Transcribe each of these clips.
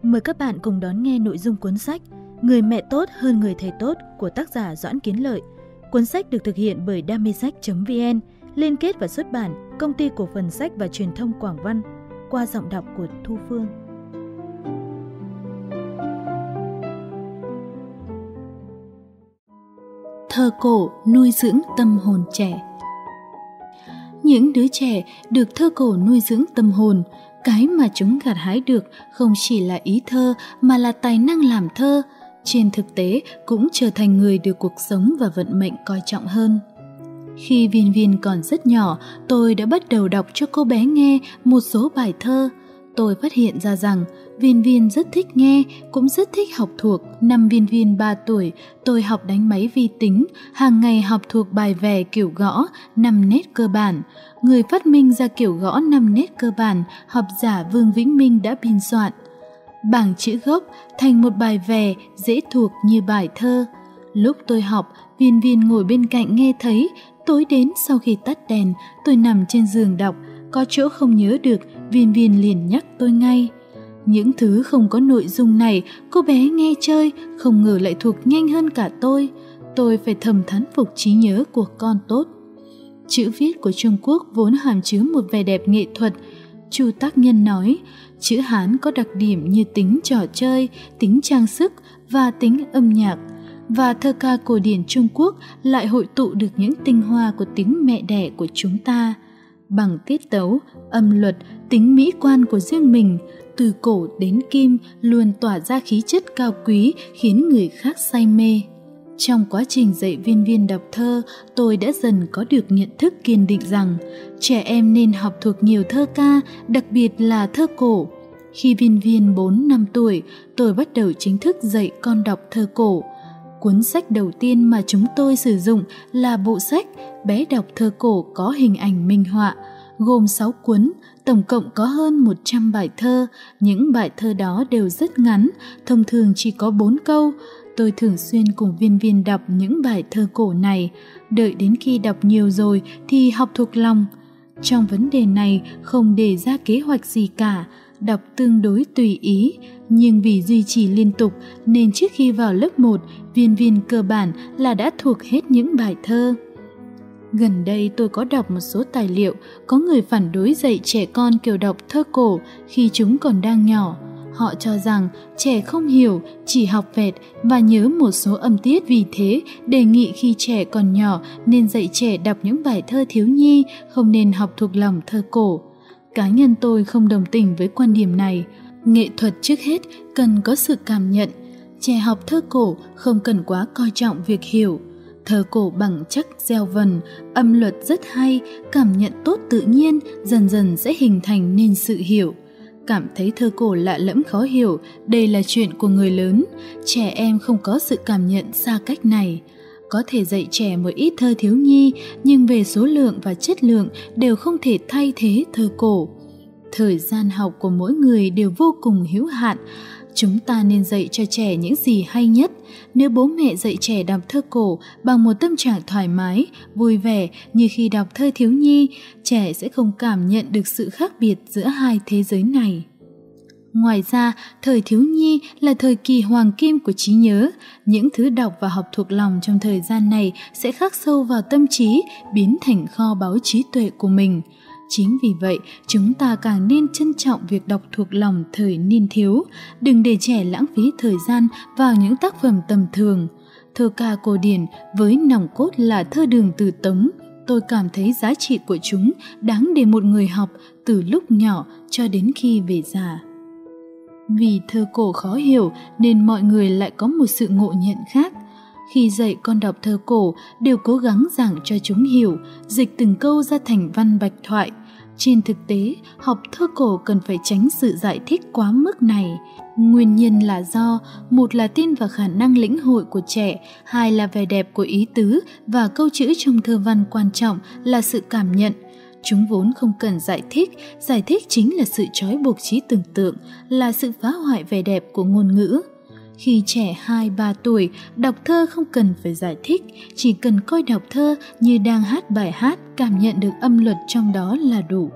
Mời các bạn cùng đón nghe nội dung cuốn sách Người mẹ tốt hơn người thầy tốt của tác giả Doãn Kiến Lợi. Cuốn sách được thực hiện bởi damesách.vn, liên kết và xuất bản Công ty Cổ phần Sách và Truyền thông Quảng Văn, qua giọng đọc của Thu Phương. Thơ cổ nuôi dưỡng tâm hồn trẻ. Những đứa trẻ được thơ cổ nuôi dưỡng tâm hồn. Cái mà chúng gặt hái được không chỉ là ý thơ mà là tài năng làm thơ. Trên thực tế cũng trở thành người được cuộc sống và vận mệnh coi trọng hơn. Khi Viên Viên còn rất nhỏ, tôi đã bắt đầu đọc cho cô bé nghe một số bài thơ. Tôi phát hiện ra rằng Viên Viên rất thích nghe, cũng rất thích học thuộc. Năm Viên Viên 3 tuổi, tôi học đánh máy vi tính, hàng ngày học thuộc bài vè kiểu gõ 5 nét cơ bản. Người phát minh ra kiểu gõ 5 nét cơ bản, học giả Vương Vĩnh Minh đã biên soạn. Bảng chữ gốc thành một bài vè dễ thuộc như bài thơ. Lúc tôi học, Viên Viên ngồi bên cạnh nghe thấy. Tối đến sau khi tắt đèn, tôi nằm trên giường đọc. Có chỗ không nhớ được, Viên Viên liền nhắc tôi ngay. Những thứ không có nội dung này, cô bé nghe chơi, không ngờ lại thuộc nhanh hơn cả tôi. Tôi phải thầm thán phục trí nhớ của con tốt. Chữ viết của Trung Quốc vốn hàm chứa một vẻ đẹp nghệ thuật. Chu Tác Nhân nói, chữ Hán có đặc điểm như tính trò chơi, tính trang sức và tính âm nhạc. Và thơ ca cổ điển Trung Quốc lại hội tụ được những tinh hoa của tiếng mẹ đẻ của chúng ta. Bằng tiết tấu, âm luật, tính mỹ quan của riêng mình, từ cổ đến kim luôn tỏa ra khí chất cao quý khiến người khác say mê. Trong quá trình dạy Viên Viên đọc thơ, tôi đã dần có được nhận thức kiên định rằng trẻ em nên học thuộc nhiều thơ ca, đặc biệt là thơ cổ. Khi Viên Viên 4 năm tuổi, tôi bắt đầu chính thức dạy con đọc thơ cổ. Cuốn sách đầu tiên mà chúng tôi sử dụng là bộ sách Bé đọc thơ cổ có hình ảnh minh họa, gồm 6 cuốn, tổng cộng có hơn 100 bài thơ. Những bài thơ đó đều rất ngắn, thông thường chỉ có 4 câu. Tôi thường xuyên cùng Viên Viên đọc những bài thơ cổ này, đợi đến khi đọc nhiều rồi thì học thuộc lòng. Trong vấn đề này không đề ra kế hoạch gì cả, đọc tương đối tùy ý, nhưng vì duy trì liên tục nên trước khi vào lớp 1, Viên Viên cơ bản là đã thuộc hết những bài thơ. Gần đây tôi có đọc một số tài liệu, có người phản đối dạy trẻ con kiểu đọc thơ cổ khi chúng còn đang nhỏ. Họ cho rằng trẻ không hiểu, chỉ học vẹt và nhớ một số âm tiết, vì thế đề nghị khi trẻ còn nhỏ nên dạy trẻ đọc những bài thơ thiếu nhi, không nên học thuộc lòng thơ cổ. Cá nhân tôi không đồng tình với quan điểm này. Nghệ thuật trước hết cần có sự cảm nhận. Trẻ học thơ cổ không cần quá coi trọng việc hiểu. Thơ cổ bằng chắc gieo vần, âm luật rất hay, cảm nhận tốt tự nhiên, dần dần sẽ hình thành nên sự hiểu. Cảm thấy thơ cổ lạ lẫm khó hiểu, đây là chuyện của người lớn. Trẻ em không có sự cảm nhận xa cách này. Có thể dạy trẻ một ít thơ thiếu nhi, nhưng về số lượng và chất lượng đều không thể thay thế thơ cổ. Thời gian học của mỗi người đều vô cùng hữu hạn. Chúng ta nên dạy cho trẻ những gì hay nhất. Nếu bố mẹ dạy trẻ đọc thơ cổ bằng một tâm trạng thoải mái, vui vẻ như khi đọc thơ thiếu nhi, trẻ sẽ không cảm nhận được sự khác biệt giữa hai thế giới này. Ngoài ra, thời thiếu nhi là thời kỳ hoàng kim của trí nhớ. Những thứ đọc và học thuộc lòng trong thời gian này sẽ khắc sâu vào tâm trí, biến thành kho báu trí tuệ của mình. Chính vì vậy, chúng ta càng nên trân trọng việc đọc thuộc lòng thời niên thiếu, đừng để trẻ lãng phí thời gian vào những tác phẩm tầm thường. Thơ ca cổ điển với nòng cốt là thơ Đường Từ Tống, tôi cảm thấy giá trị của chúng đáng để một người học từ lúc nhỏ cho đến khi về già. Vì thơ cổ khó hiểu nên mọi người lại có một sự ngộ nhận khác. Khi dạy con đọc thơ cổ đều cố gắng giảng cho chúng hiểu, dịch từng câu ra thành văn bạch thoại. Trên thực tế, học thơ cổ cần phải tránh sự giải thích quá mức này. Nguyên nhân là do, một là tin vào khả năng lĩnh hội của trẻ, hai là vẻ đẹp của ý tứ và câu chữ trong thơ văn, quan trọng là sự cảm nhận. Chúng vốn không cần giải thích chính là sự trói buộc trí tưởng tượng, là sự phá hoại vẻ đẹp của ngôn ngữ. Khi trẻ 2-3 tuổi, đọc thơ không cần phải giải thích, chỉ cần coi đọc thơ như đang hát bài hát, cảm nhận được âm luật trong đó là đủ.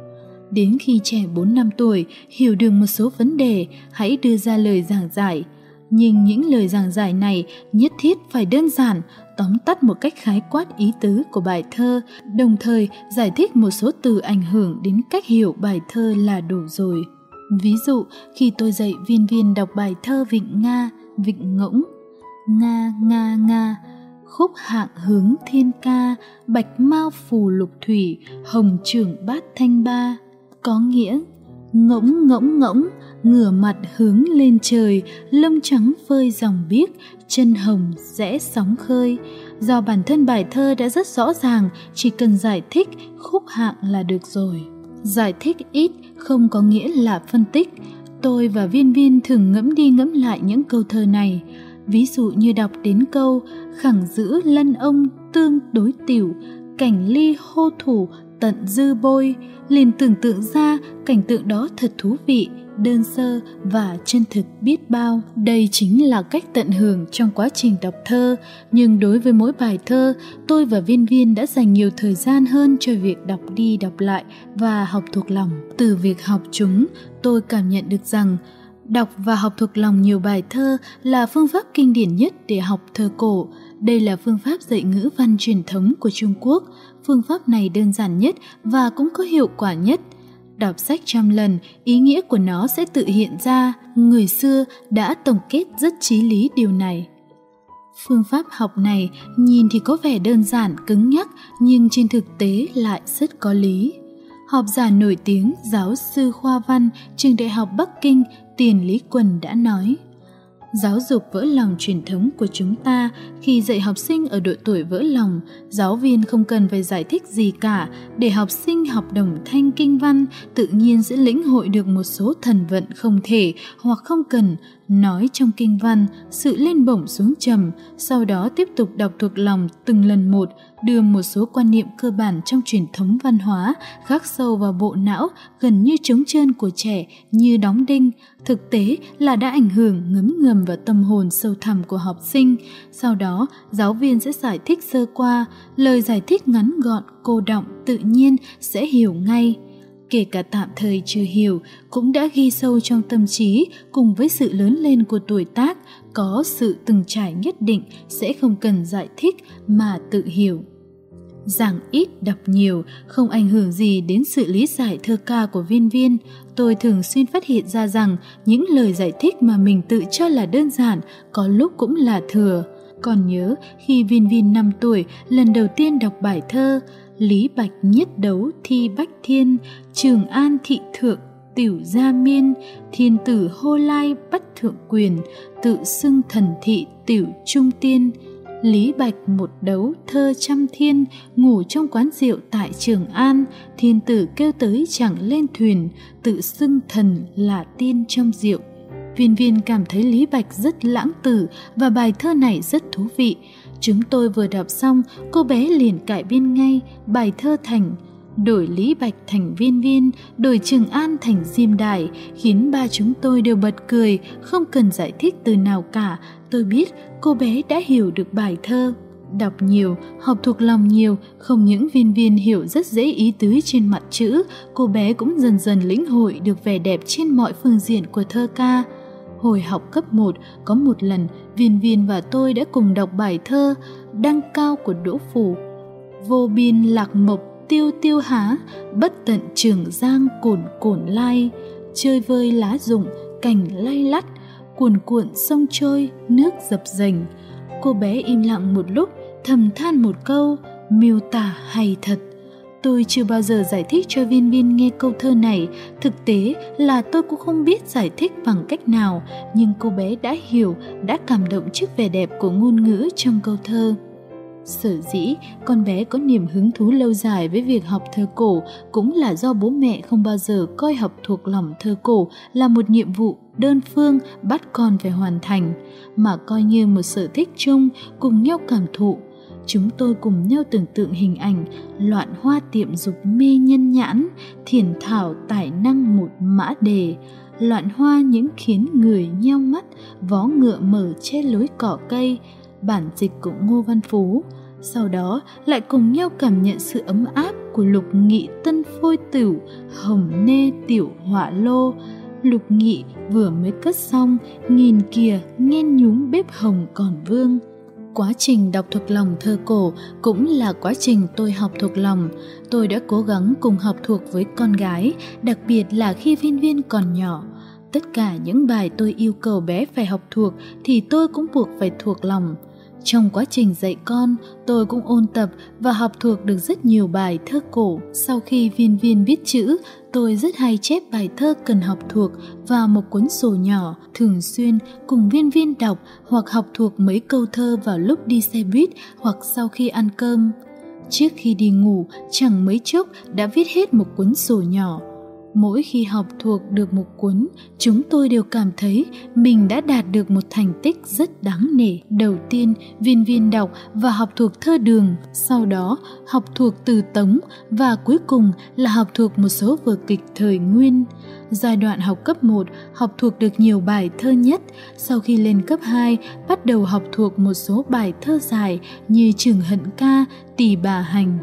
Đến khi trẻ 4 năm tuổi hiểu được một số vấn đề, hãy đưa ra lời giảng giải. Nhưng những lời giảng giải này nhất thiết phải đơn giản, tóm tắt một cách khái quát ý tứ của bài thơ, đồng thời giải thích một số từ ảnh hưởng đến cách hiểu bài thơ là đủ rồi. Ví dụ, khi tôi dạy Viên Viên đọc bài thơ Vịnh Nga, Vịnh Ngỗng: Nga, Nga, Nga, khúc hạng hướng thiên ca, bạch mao phù lục thủy, hồng trưởng bát thanh ba. Có nghĩa: ngỗng ngỗng ngỗng, ngửa mặt hướng lên trời, lông trắng phơi dòng biếc, chân hồng rẽ sóng khơi. Do bản thân bài thơ đã rất rõ ràng, chỉ cần giải thích khúc hạng là được rồi. Giải thích ít không có nghĩa là phân tích. Tôi và Viên Viên thường ngẫm đi ngẫm lại những câu thơ này. Ví dụ như đọc đến câu khẳng giữ lân ông tương đối tiểu, cảnh ly hô thủ tận dư bôi, liền tưởng tượng ra cảnh tượng đó thật thú vị, đơn sơ và chân thực biết bao. Đây chính là cách tận hưởng trong quá trình đọc thơ, nhưng đối với mỗi bài thơ, tôi và Viên Viên đã dành nhiều thời gian hơn cho việc đọc đi đọc lại và học thuộc lòng. Từ việc học chúng, tôi cảm nhận được rằng đọc và học thuộc lòng nhiều bài thơ là phương pháp kinh điển nhất để học thơ cổ. Đây là phương pháp dạy ngữ văn truyền thống của Trung Quốc. Phương pháp này đơn giản nhất và cũng có hiệu quả nhất. Đọc sách 100 lần, ý nghĩa của nó sẽ tự hiện ra. Người xưa đã tổng kết rất chí lý điều này. Phương pháp học này nhìn thì có vẻ đơn giản, cứng nhắc, nhưng trên thực tế lại rất có lý. Học giả nổi tiếng, giáo sư khoa văn, trường Đại học Bắc Kinh, Tiền Lý Quần đã nói: giáo dục vỡ lòng truyền thống của chúng ta, khi dạy học sinh ở độ tuổi vỡ lòng, giáo viên không cần phải giải thích gì cả, để học sinh học đồng thanh kinh văn, tự nhiên sẽ lĩnh hội được một số thần vận không thể hoặc không cần nói trong kinh văn, sự lên bổng xuống trầm, sau đó tiếp tục đọc thuộc lòng từng lần một, đưa một số quan niệm cơ bản trong truyền thống văn hóa khắc sâu vào bộ não, gần như trống trơn của trẻ, như đóng đinh. Thực tế là đã ảnh hưởng ngấm ngầm vào tâm hồn sâu thẳm của học sinh. Sau đó, giáo viên sẽ giải thích sơ qua, lời giải thích ngắn gọn, cô đọng, tự nhiên sẽ hiểu ngay. Kể cả tạm thời chưa hiểu, cũng đã ghi sâu trong tâm trí, cùng với sự lớn lên của tuổi tác, có sự từng trải nhất định, sẽ không cần giải thích mà tự hiểu. Giảng ít đọc nhiều không ảnh hưởng gì đến sự lý giải thơ ca của Viên Viên. Tôi thường xuyên phát hiện ra rằng những lời giải thích mà mình tự cho là đơn giản có lúc cũng là thừa. Còn nhớ khi Viên Viên 5 tuổi lần đầu tiên đọc bài thơ Lý Bạch nhất đấu thi Bách Thiên, Trường An thị thượng tiểu gia miên, thiên tử hô lai bắt thượng quyền, tự xưng thần thị tiểu trung tiên. Lý Bạch một đấu thơ trăm thiên, ngủ trong quán rượu tại Trường An, thiên tử kêu tới chẳng lên thuyền, tự xưng thần là tiên trong rượu. Viên Viên cảm thấy Lý Bạch rất lãng tử và bài thơ này rất thú vị. Chúng tôi vừa đọc xong, cô bé liền cải biên ngay bài thơ thành đổi Lý Bạch thành Viên Viên, đổi Trường An thành Diêm Đài, khiến ba chúng tôi đều bật cười, không cần giải thích từ nào cả. Tôi biết cô bé đã hiểu được bài thơ. Đọc nhiều, học thuộc lòng nhiều, không những Viên Viên hiểu rất dễ ý tứ trên mặt chữ, cô bé cũng dần dần lĩnh hội được vẻ đẹp trên mọi phương diện của thơ ca. Hồi học cấp 1, có một lần Viên Viên và tôi đã cùng đọc bài thơ Đăng Cao của Đỗ Phủ. Vô biên lạc mộc tiêu tiêu há, bất tận Trường Giang cồn cồn lai, chơi vơi lá rụng cành lay lắt, cuồn cuộn sông trôi nước dập dềnh. Cô bé im lặng một lúc, thầm than một câu, miêu tả hay thật. Tôi chưa bao giờ giải thích cho Viên Viên nghe câu thơ này, thực tế là tôi cũng không biết giải thích bằng cách nào, nhưng cô bé đã hiểu, đã cảm động trước vẻ đẹp của ngôn ngữ trong câu thơ. Sở dĩ con bé có niềm hứng thú lâu dài với việc học thơ cổ cũng là do bố mẹ không bao giờ coi học thuộc lòng thơ cổ là một nhiệm vụ đơn phương bắt con phải hoàn thành, mà coi như một sở thích chung, cùng nhau cảm thụ. Chúng tôi cùng nhau tưởng tượng hình ảnh loạn hoa tiệm dục mê nhân nhãn, thiển thảo tài năng một mã đề. Loạn hoa những khiến người nheo mắt, vó ngựa mở che lối cỏ cây. Bản dịch của Ngô Văn Phú. Sau đó lại cùng nhau cảm nhận sự ấm áp của Lục Nghị tân phôi tửu, hồng nê tiểu họa lô. Lục Nghị vừa mới cất xong, nhìn kìa nhen nhúm bếp hồng còn vương. Quá trình đọc thuộc lòng thơ cổ cũng là quá trình tôi học thuộc lòng. Tôi đã cố gắng cùng học thuộc với con gái, đặc biệt là khi Viên Viên còn nhỏ. Tất cả những bài tôi yêu cầu bé phải học thuộc thì tôi cũng buộc phải thuộc lòng. Trong quá trình dạy con, tôi cũng ôn tập và học thuộc được rất nhiều bài thơ cổ. Sau khi Viên Viên biết chữ, tôi rất hay chép bài thơ cần học thuộc vào một cuốn sổ nhỏ, thường xuyên cùng Viên Viên đọc hoặc học thuộc mấy câu thơ vào lúc đi xe buýt hoặc sau khi ăn cơm. Trước khi đi ngủ, chẳng mấy chốc đã viết hết một cuốn sổ nhỏ. Mỗi khi học thuộc được một cuốn, chúng tôi đều cảm thấy mình đã đạt được một thành tích rất đáng nể. Đầu tiên, Viên Viên đọc và học thuộc thơ Đường, sau đó học thuộc từ Tống và cuối cùng là học thuộc một số vở kịch thời Nguyên. Giai đoạn học cấp 1, học thuộc được nhiều bài thơ nhất. Sau khi lên cấp 2, bắt đầu học thuộc một số bài thơ dài như Trường Hận Ca, Tỳ Bà Hành.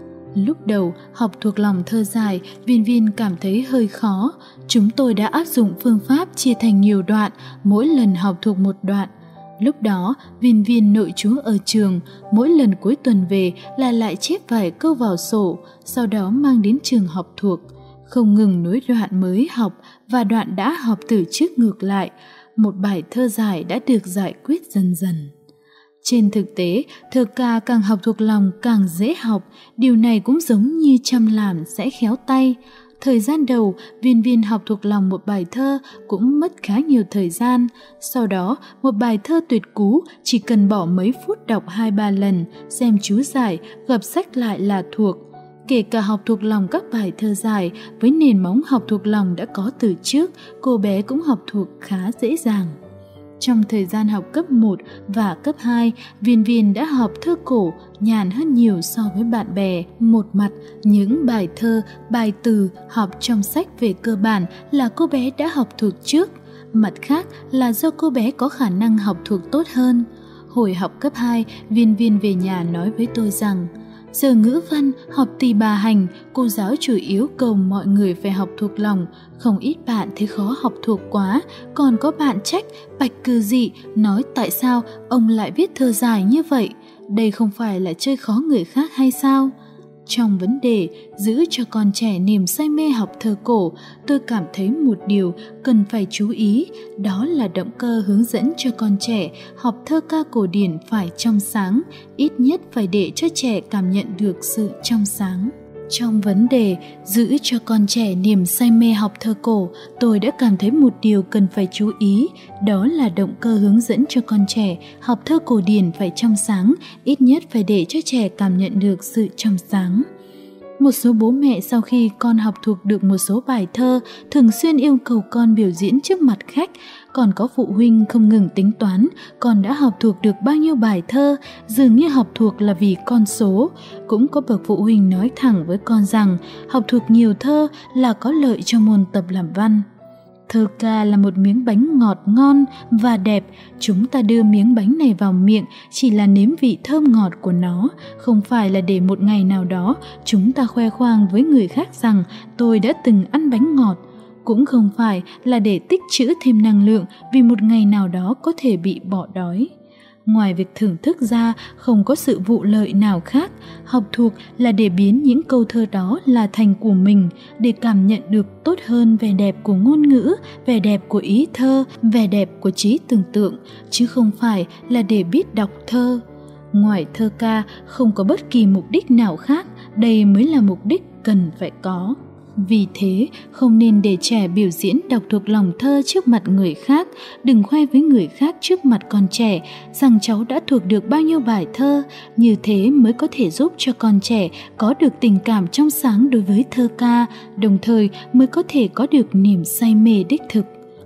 Lúc đầu học thuộc lòng thơ dài, Viên Viên cảm thấy hơi khó. Chúng tôi đã áp dụng phương pháp chia thành nhiều đoạn, mỗi lần học thuộc một đoạn. Lúc đó, Viên Viên nội trú ở trường, mỗi lần cuối tuần về là lại chép vài câu vào sổ, sau đó mang đến trường học thuộc. Không ngừng nối đoạn mới học và đoạn đã học từ trước ngược lại. Một bài thơ dài đã được giải quyết dần dần. Trên thực tế, thơ ca càng học thuộc lòng càng dễ học, điều này cũng giống như chăm làm sẽ khéo tay. Thời gian đầu, Viên Viên học thuộc lòng một bài thơ cũng mất khá nhiều thời gian. Sau đó, một bài thơ tuyệt cú chỉ cần bỏ mấy phút đọc 2-3 lần, xem chú giải, gập sách lại là thuộc. Kể cả học thuộc lòng các bài thơ dài, với nền móng học thuộc lòng đã có từ trước, cô bé cũng học thuộc khá dễ dàng. Trong thời gian học cấp 1 và cấp 2, Viên Viên đã học thơ cổ nhàn hơn nhiều so với bạn bè. Một mặt, những bài thơ, bài từ học trong sách về cơ bản là cô bé đã học thuộc trước. Mặt khác là do cô bé có khả năng học thuộc tốt hơn. Hồi học cấp 2, Viên Viên về nhà nói với tôi rằng giờ ngữ văn học Tỳ Bà Hành, cô giáo chủ yếu cầu mọi người phải học thuộc lòng. Không ít bạn thấy khó học thuộc quá, còn có bạn trách Bạch Cừ Dị nói tại sao ông lại viết thơ dài như vậy. Đây không phải là chơi khó người khác hay sao? Trong vấn đề giữ cho con trẻ niềm say mê học thơ cổ, tôi cảm thấy một điều cần phải chú ý, đó là động cơ hướng dẫn cho con trẻ học thơ ca cổ điển phải trong sáng, ít nhất phải để cho trẻ cảm nhận được sự trong sáng. Trong vấn đề giữ cho con trẻ niềm say mê học thơ cổ, tôi đã cảm thấy một điều cần phải chú ý, đó là động cơ hướng dẫn cho con trẻ học thơ cổ điển phải trong sáng, ít nhất phải để cho trẻ cảm nhận được sự trong sáng. Một số bố mẹ sau khi con học thuộc được một số bài thơ thường xuyên yêu cầu con biểu diễn trước mặt khách, còn có phụ huynh không ngừng tính toán con đã học thuộc được bao nhiêu bài thơ, dường như học thuộc là vì con số. Cũng có bậc phụ huynh nói thẳng với con rằng học thuộc nhiều thơ là có lợi cho môn tập làm văn. Thơ ca là một miếng bánh ngọt ngon và đẹp, chúng ta đưa miếng bánh này vào miệng chỉ là nếm vị thơm ngọt của nó, không phải là để một ngày nào đó chúng ta khoe khoang với người khác rằng tôi đã từng ăn bánh ngọt, cũng không phải là để tích trữ thêm năng lượng vì một ngày nào đó có thể bị bỏ đói. Ngoài việc thưởng thức ra, không có sự vụ lợi nào khác. Học thuộc là để biến những câu thơ đó là thành của mình, để cảm nhận được tốt hơn vẻ đẹp của ngôn ngữ, vẻ đẹp của ý thơ, vẻ đẹp của trí tưởng tượng, chứ không phải là để biết đọc thơ. Ngoài thơ ca, không có bất kỳ mục đích nào khác, đây mới là mục đích cần phải có. Vì thế, không nên để trẻ biểu diễn đọc thuộc lòng thơ trước mặt người khác, đừng khoe với người khác trước mặt con trẻ rằng cháu đã thuộc được bao nhiêu bài thơ, như thế mới có thể giúp cho con trẻ có được tình cảm trong sáng đối với thơ ca, đồng thời mới có thể có được niềm say mê đích thực.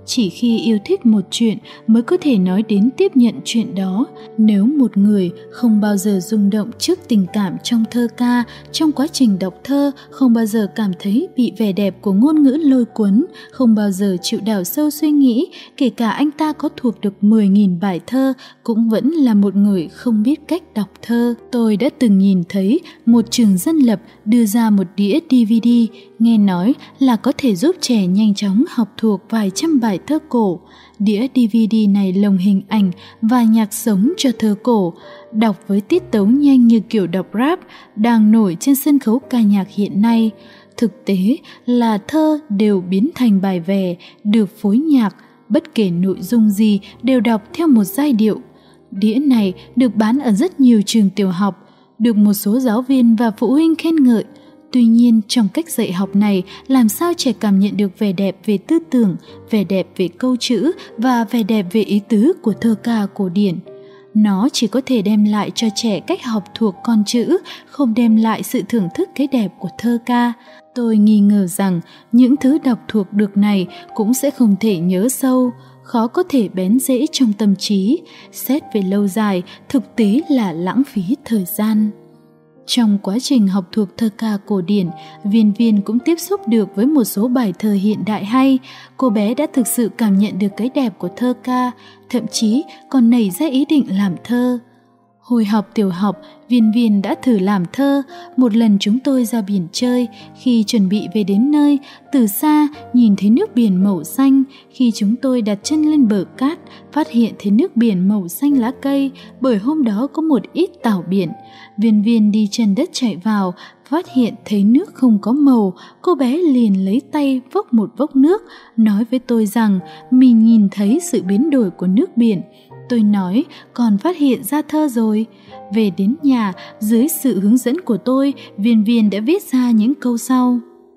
Chỉ khi yêu thích một chuyện mới có thể nói đến tiếp nhận chuyện đó. Nếu một người không bao giờ rung động trước tình cảm trong thơ ca, trong quá trình đọc thơ không bao giờ cảm thấy bị vẻ đẹp của ngôn ngữ lôi cuốn, không bao giờ chịu đào sâu suy nghĩ, kể cả anh ta có thuộc được 10.000 bài thơ, cũng vẫn là một người không biết cách đọc thơ. Tôi đã từng nhìn thấy một trường dân lập đưa ra một đĩa DVD, nghe nói là có thể giúp trẻ nhanh chóng học thuộc vài trăm bài thơ cổ. Đĩa DVD này lồng hình ảnh và nhạc sống cho thơ cổ, đọc với tiết tấu nhanh như kiểu đọc rap, đang nổi trên sân khấu ca nhạc hiện nay. Thực tế là thơ đều biến thành bài vè, được phối nhạc, bất kể nội dung gì đều đọc theo một giai điệu. Đĩa này được bán ở rất nhiều trường tiểu học, được một số giáo viên và phụ huynh khen ngợi. Tuy nhiên, trong cách dạy học này, làm sao trẻ cảm nhận được vẻ đẹp về tư tưởng, vẻ đẹp về câu chữ và vẻ đẹp về ý tứ của thơ ca cổ điển? Nó chỉ có thể đem lại cho trẻ cách học thuộc con chữ, không đem lại sự thưởng thức cái đẹp của thơ ca. Tôi nghi ngờ rằng những thứ đọc thuộc được này cũng sẽ không thể nhớ sâu, khó có thể bén rễ trong tâm trí. Xét về lâu dài, thực tế là lãng phí thời gian. Trong quá trình học thuộc thơ ca cổ điển, Viên Viên cũng tiếp xúc được với một số bài thơ hiện đại hay. Cô bé đã thực sự cảm nhận được cái đẹp của thơ ca, thậm chí còn nảy ra ý định làm thơ. Hồi học tiểu học, Viên Viên đã thử làm thơ. Một lần chúng tôi ra biển chơi, khi chuẩn bị về đến nơi, từ xa nhìn thấy nước biển màu xanh. Khi chúng tôi đặt chân lên bờ cát, phát hiện thấy nước biển màu xanh lá cây, bởi hôm đó có một ít tảo biển. Viên Viên đi chân đất chạy vào, phát hiện thấy nước không có màu, cô bé liền lấy tay vốc một vốc nước, nói với tôi rằng mình nhìn thấy sự biến đổi của nước biển. Tôi nói, còn phát hiện ra thơ rồi. Về đến nhà, dưới sự hướng dẫn của tôi, Viên Viên đã viết ra những câu sau.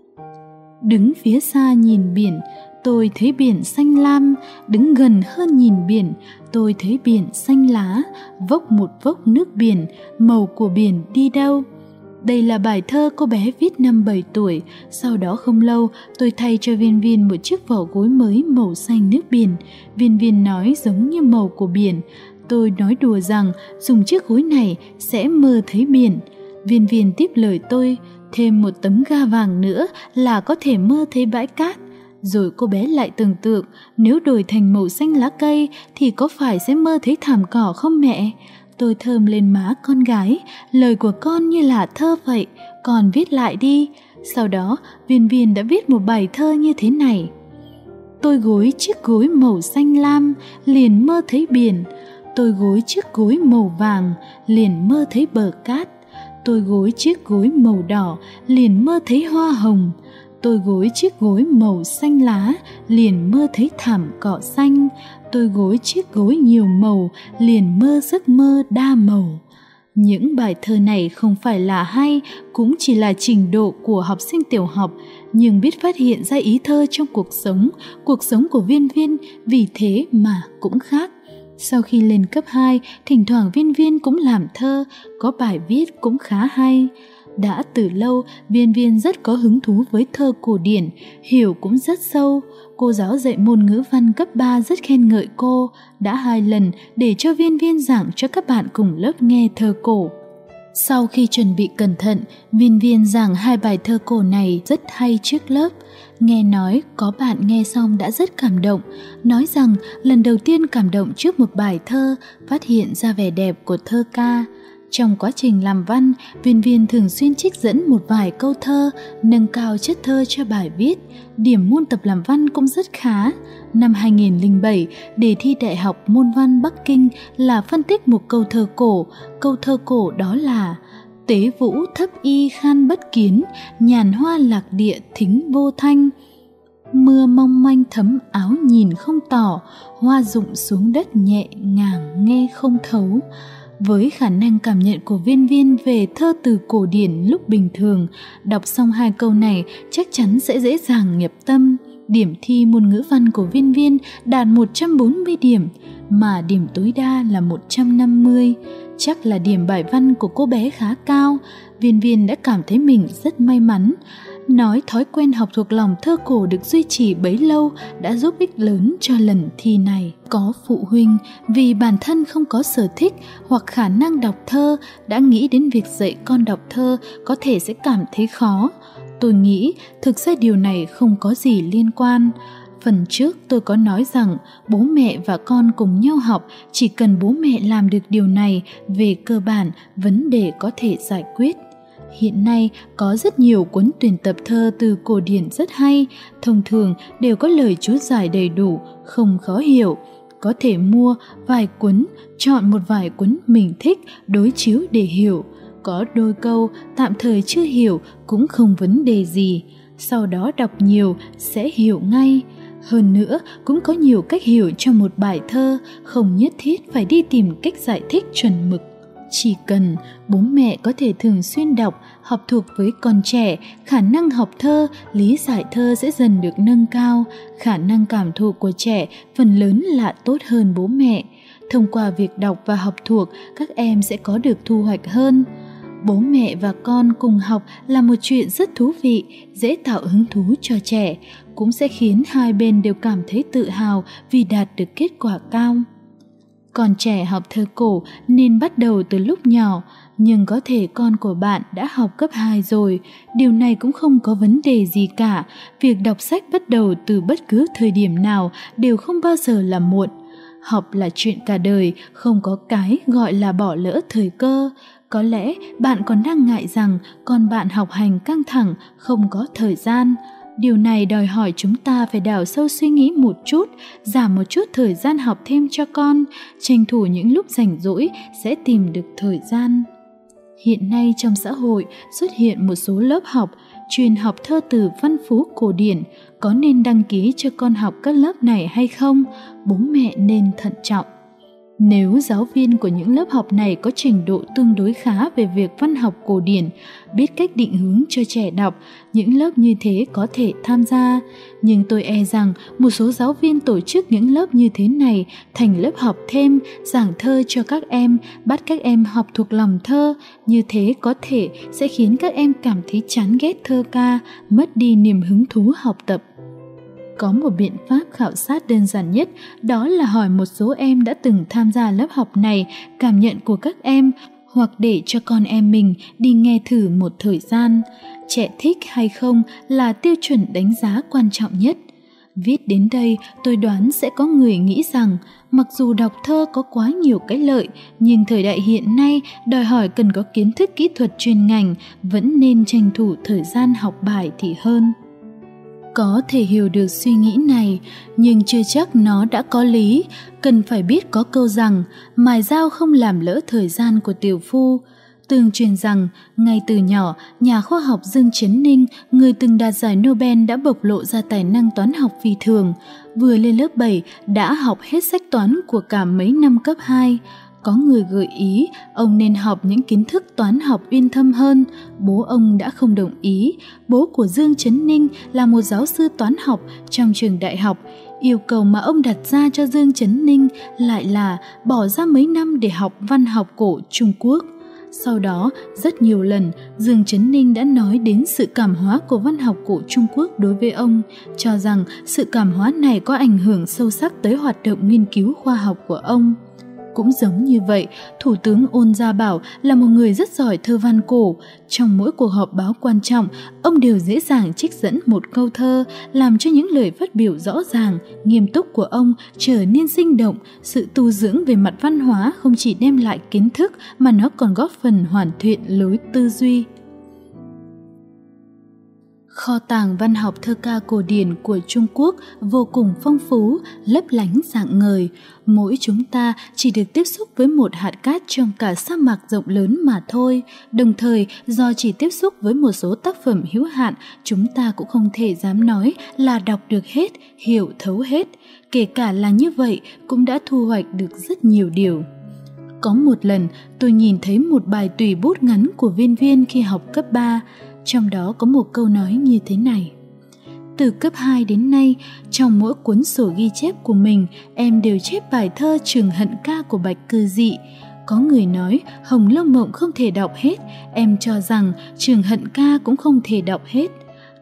Đứng phía xa nhìn biển, tôi thấy biển xanh lam. Đứng gần hơn nhìn biển, tôi thấy biển xanh lá. Vốc một vốc nước biển, màu của biển đi đâu? Đây là bài thơ cô bé viết năm 7 tuổi. Sau đó không lâu, tôi thay cho Viên Viên một chiếc vỏ gối mới màu xanh nước biển. Viên Viên nói giống như màu của biển. Tôi nói đùa rằng dùng chiếc gối này sẽ mơ thấy biển. Viên Viên tiếp lời tôi, thêm một tấm ga vàng nữa là có thể mơ thấy bãi cát. Rồi cô bé lại tưởng tượng, nếu đổi thành màu xanh lá cây thì có phải sẽ mơ thấy thảm cỏ không mẹ? Tôi thơm lên má con gái, lời của con như là thơ vậy, con viết lại đi. Sau đó, Viên Viên đã viết một bài thơ như thế này. Tôi gối chiếc gối màu xanh lam, liền mơ thấy biển. Tôi gối chiếc gối màu vàng, liền mơ thấy bờ cát. Tôi gối chiếc gối màu đỏ, liền mơ thấy hoa hồng. Tôi gối chiếc gối màu xanh lá, liền mơ thấy thảm cỏ xanh. Tôi gối chiếc gối nhiều màu, liền mơ giấc mơ đa màu. Những bài thơ này không phải là hay, cũng chỉ là trình độ của học sinh tiểu học, nhưng biết phát hiện ra ý thơ trong cuộc sống của Viên Viên vì thế mà cũng khác. Sau khi lên cấp 2, thỉnh thoảng Viên Viên cũng làm thơ, có bài viết cũng khá hay. Đã từ lâu, Viên Viên rất có hứng thú với thơ cổ điển, hiểu cũng rất sâu. Cô giáo dạy môn ngữ văn cấp 3 rất khen ngợi cô, đã 2 lần để cho Viên Viên giảng cho các bạn cùng lớp nghe thơ cổ. Sau khi chuẩn bị cẩn thận, Viên Viên giảng 2 bài thơ cổ này rất hay trước lớp. Nghe nói có bạn nghe xong đã rất cảm động, nói rằng lần đầu tiên cảm động trước một bài thơ, phát hiện ra vẻ đẹp của thơ ca. Trong quá trình làm văn, Viên Viên thường xuyên trích dẫn một vài câu thơ, nâng cao chất thơ cho bài viết. Điểm môn tập làm văn cũng rất khá. Năm 2007, đề thi đại học môn văn Bắc Kinh là phân tích một câu thơ cổ. Câu thơ cổ đó là: Tế vũ thấp y khan bất kiến, nhàn hoa lạc địa thính vô thanh. Mưa mong manh thấm áo nhìn không tỏ, hoa rụng xuống đất nhẹ nhàng nghe không thấu. Với khả năng cảm nhận của Viên Viên về thơ từ cổ điển lúc bình thường, đọc xong 2 câu này chắc chắn sẽ dễ dàng nhập tâm. Điểm thi môn ngữ văn của Viên Viên đạt 140 điểm, mà điểm tối đa là 150. Chắc là điểm bài văn của cô bé khá cao. Viên Viên đã cảm thấy mình rất may mắn. Nói thói quen học thuộc lòng thơ cổ được duy trì bấy lâu đã giúp ích lớn cho lần thi này. Có phụ huynh vì bản thân không có sở thích hoặc khả năng đọc thơ đã nghĩ đến việc dạy con đọc thơ có thể sẽ cảm thấy khó. Tôi nghĩ thực ra điều này không có gì liên quan. Phần trước tôi có nói rằng bố mẹ và con cùng nhau học, chỉ cần bố mẹ làm được điều này, về cơ bản vấn đề có thể giải quyết. Hiện nay có rất nhiều cuốn tuyển tập thơ từ cổ điển rất hay, thông thường đều có lời chú giải đầy đủ, không khó hiểu. Có thể mua vài cuốn, chọn một vài cuốn mình thích, đối chiếu để hiểu. Có đôi câu tạm thời chưa hiểu cũng không vấn đề gì, sau đó đọc nhiều sẽ hiểu ngay. Hơn nữa cũng có nhiều cách hiểu cho một bài thơ, không nhất thiết phải đi tìm cách giải thích chuẩn mực. Chỉ cần bố mẹ có thể thường xuyên đọc, học thuộc với con trẻ, khả năng học thơ, lý giải thơ sẽ dần được nâng cao, khả năng cảm thụ của trẻ phần lớn là tốt hơn bố mẹ. Thông qua việc đọc và học thuộc, các em sẽ có được thu hoạch hơn. Bố mẹ và con cùng học là một chuyện rất thú vị, dễ tạo hứng thú cho trẻ, cũng sẽ khiến hai bên đều cảm thấy tự hào vì đạt được kết quả cao. Còn trẻ học thơ cổ nên bắt đầu từ lúc nhỏ, nhưng có thể con của bạn đã học cấp 2 rồi, điều này cũng không có vấn đề gì cả. Việc đọc sách bắt đầu từ bất cứ thời điểm nào đều không bao giờ là muộn. Học là chuyện cả đời, không có cái gọi là bỏ lỡ thời cơ. Có lẽ bạn còn đang ngại rằng con bạn học hành căng thẳng, không có thời gian. Điều này đòi hỏi chúng ta phải đào sâu suy nghĩ một chút, giảm một chút thời gian học thêm cho con, tranh thủ những lúc rảnh rỗi sẽ tìm được thời gian. Hiện nay trong xã hội xuất hiện một số lớp học chuyên học thơ từ văn phú cổ điển, có nên đăng ký cho con học các lớp này hay không? Bố mẹ nên thận trọng. Nếu giáo viên của những lớp học này có trình độ tương đối khá về việc văn học cổ điển, biết cách định hướng cho trẻ đọc, những lớp như thế có thể tham gia. Nhưng tôi e rằng một số giáo viên tổ chức những lớp như thế này thành lớp học thêm, giảng thơ cho các em, bắt các em học thuộc lòng thơ. Như thế có thể sẽ khiến các em cảm thấy chán ghét thơ ca, mất đi niềm hứng thú học tập. Có một biện pháp khảo sát đơn giản nhất, đó là hỏi một số em đã từng tham gia lớp học này, cảm nhận của các em, hoặc để cho con em mình đi nghe thử một thời gian. Trẻ thích hay không là tiêu chuẩn đánh giá quan trọng nhất. Viết đến đây, tôi đoán sẽ có người nghĩ rằng, mặc dù đọc thơ có quá nhiều cái lợi, nhưng thời đại hiện nay đòi hỏi cần có kiến thức kỹ thuật chuyên ngành, vẫn nên tranh thủ thời gian học bài thì hơn. Có thể hiểu được suy nghĩ này, nhưng chưa chắc nó đã có lý. Cần phải biết có câu rằng, mài dao không làm lỡ thời gian của tiểu phu. Tương truyền rằng, ngay từ nhỏ, nhà khoa học Dương Chấn Ninh, người từng đạt giải Nobel đã bộc lộ ra tài năng toán học phi thường. Vừa lên lớp 7 đã học hết sách toán của cả mấy năm cấp 2. Có người gợi ý ông nên học những kiến thức toán học uyên thâm hơn. Bố ông đã không đồng ý. Bố của Dương Chấn Ninh là một giáo sư toán học trong trường đại học. Yêu cầu mà ông đặt ra cho Dương Chấn Ninh lại là bỏ ra mấy năm để học văn học cổ Trung Quốc. Sau đó, rất nhiều lần, Dương Chấn Ninh đã nói đến sự cảm hóa của văn học cổ Trung Quốc đối với ông, cho rằng sự cảm hóa này có ảnh hưởng sâu sắc tới hoạt động nghiên cứu khoa học của ông. Cũng giống như vậy, Thủ tướng Ôn Gia Bảo là một người rất giỏi thơ văn cổ. Trong mỗi cuộc họp báo quan trọng, ông đều dễ dàng trích dẫn một câu thơ, làm cho những lời phát biểu rõ ràng, nghiêm túc của ông trở nên sinh động. Sự tu dưỡng về mặt văn hóa không chỉ đem lại kiến thức mà nó còn góp phần hoàn thiện lối tư duy. Kho tàng văn học thơ ca cổ điển của Trung Quốc vô cùng phong phú, lấp lánh rạng ngời. Mỗi chúng ta chỉ được tiếp xúc với một hạt cát trong cả sa mạc rộng lớn mà thôi. Đồng thời, do chỉ tiếp xúc với một số tác phẩm hữu hạn, chúng ta cũng không thể dám nói là đọc được hết, hiểu thấu hết. Kể cả là như vậy, cũng đã thu hoạch được rất nhiều điều. Có một lần, tôi nhìn thấy một bài tùy bút ngắn của Viên Viên khi học cấp 3. Trong đó có một câu nói như thế này: từ cấp 2 đến nay, trong mỗi cuốn sổ ghi chép của mình, em đều chép bài thơ Trường Hận Ca của Bạch Cư Dị. Có người nói Hồng Lâu Mộng không thể đọc hết, em cho rằng Trường Hận Ca cũng không thể đọc hết.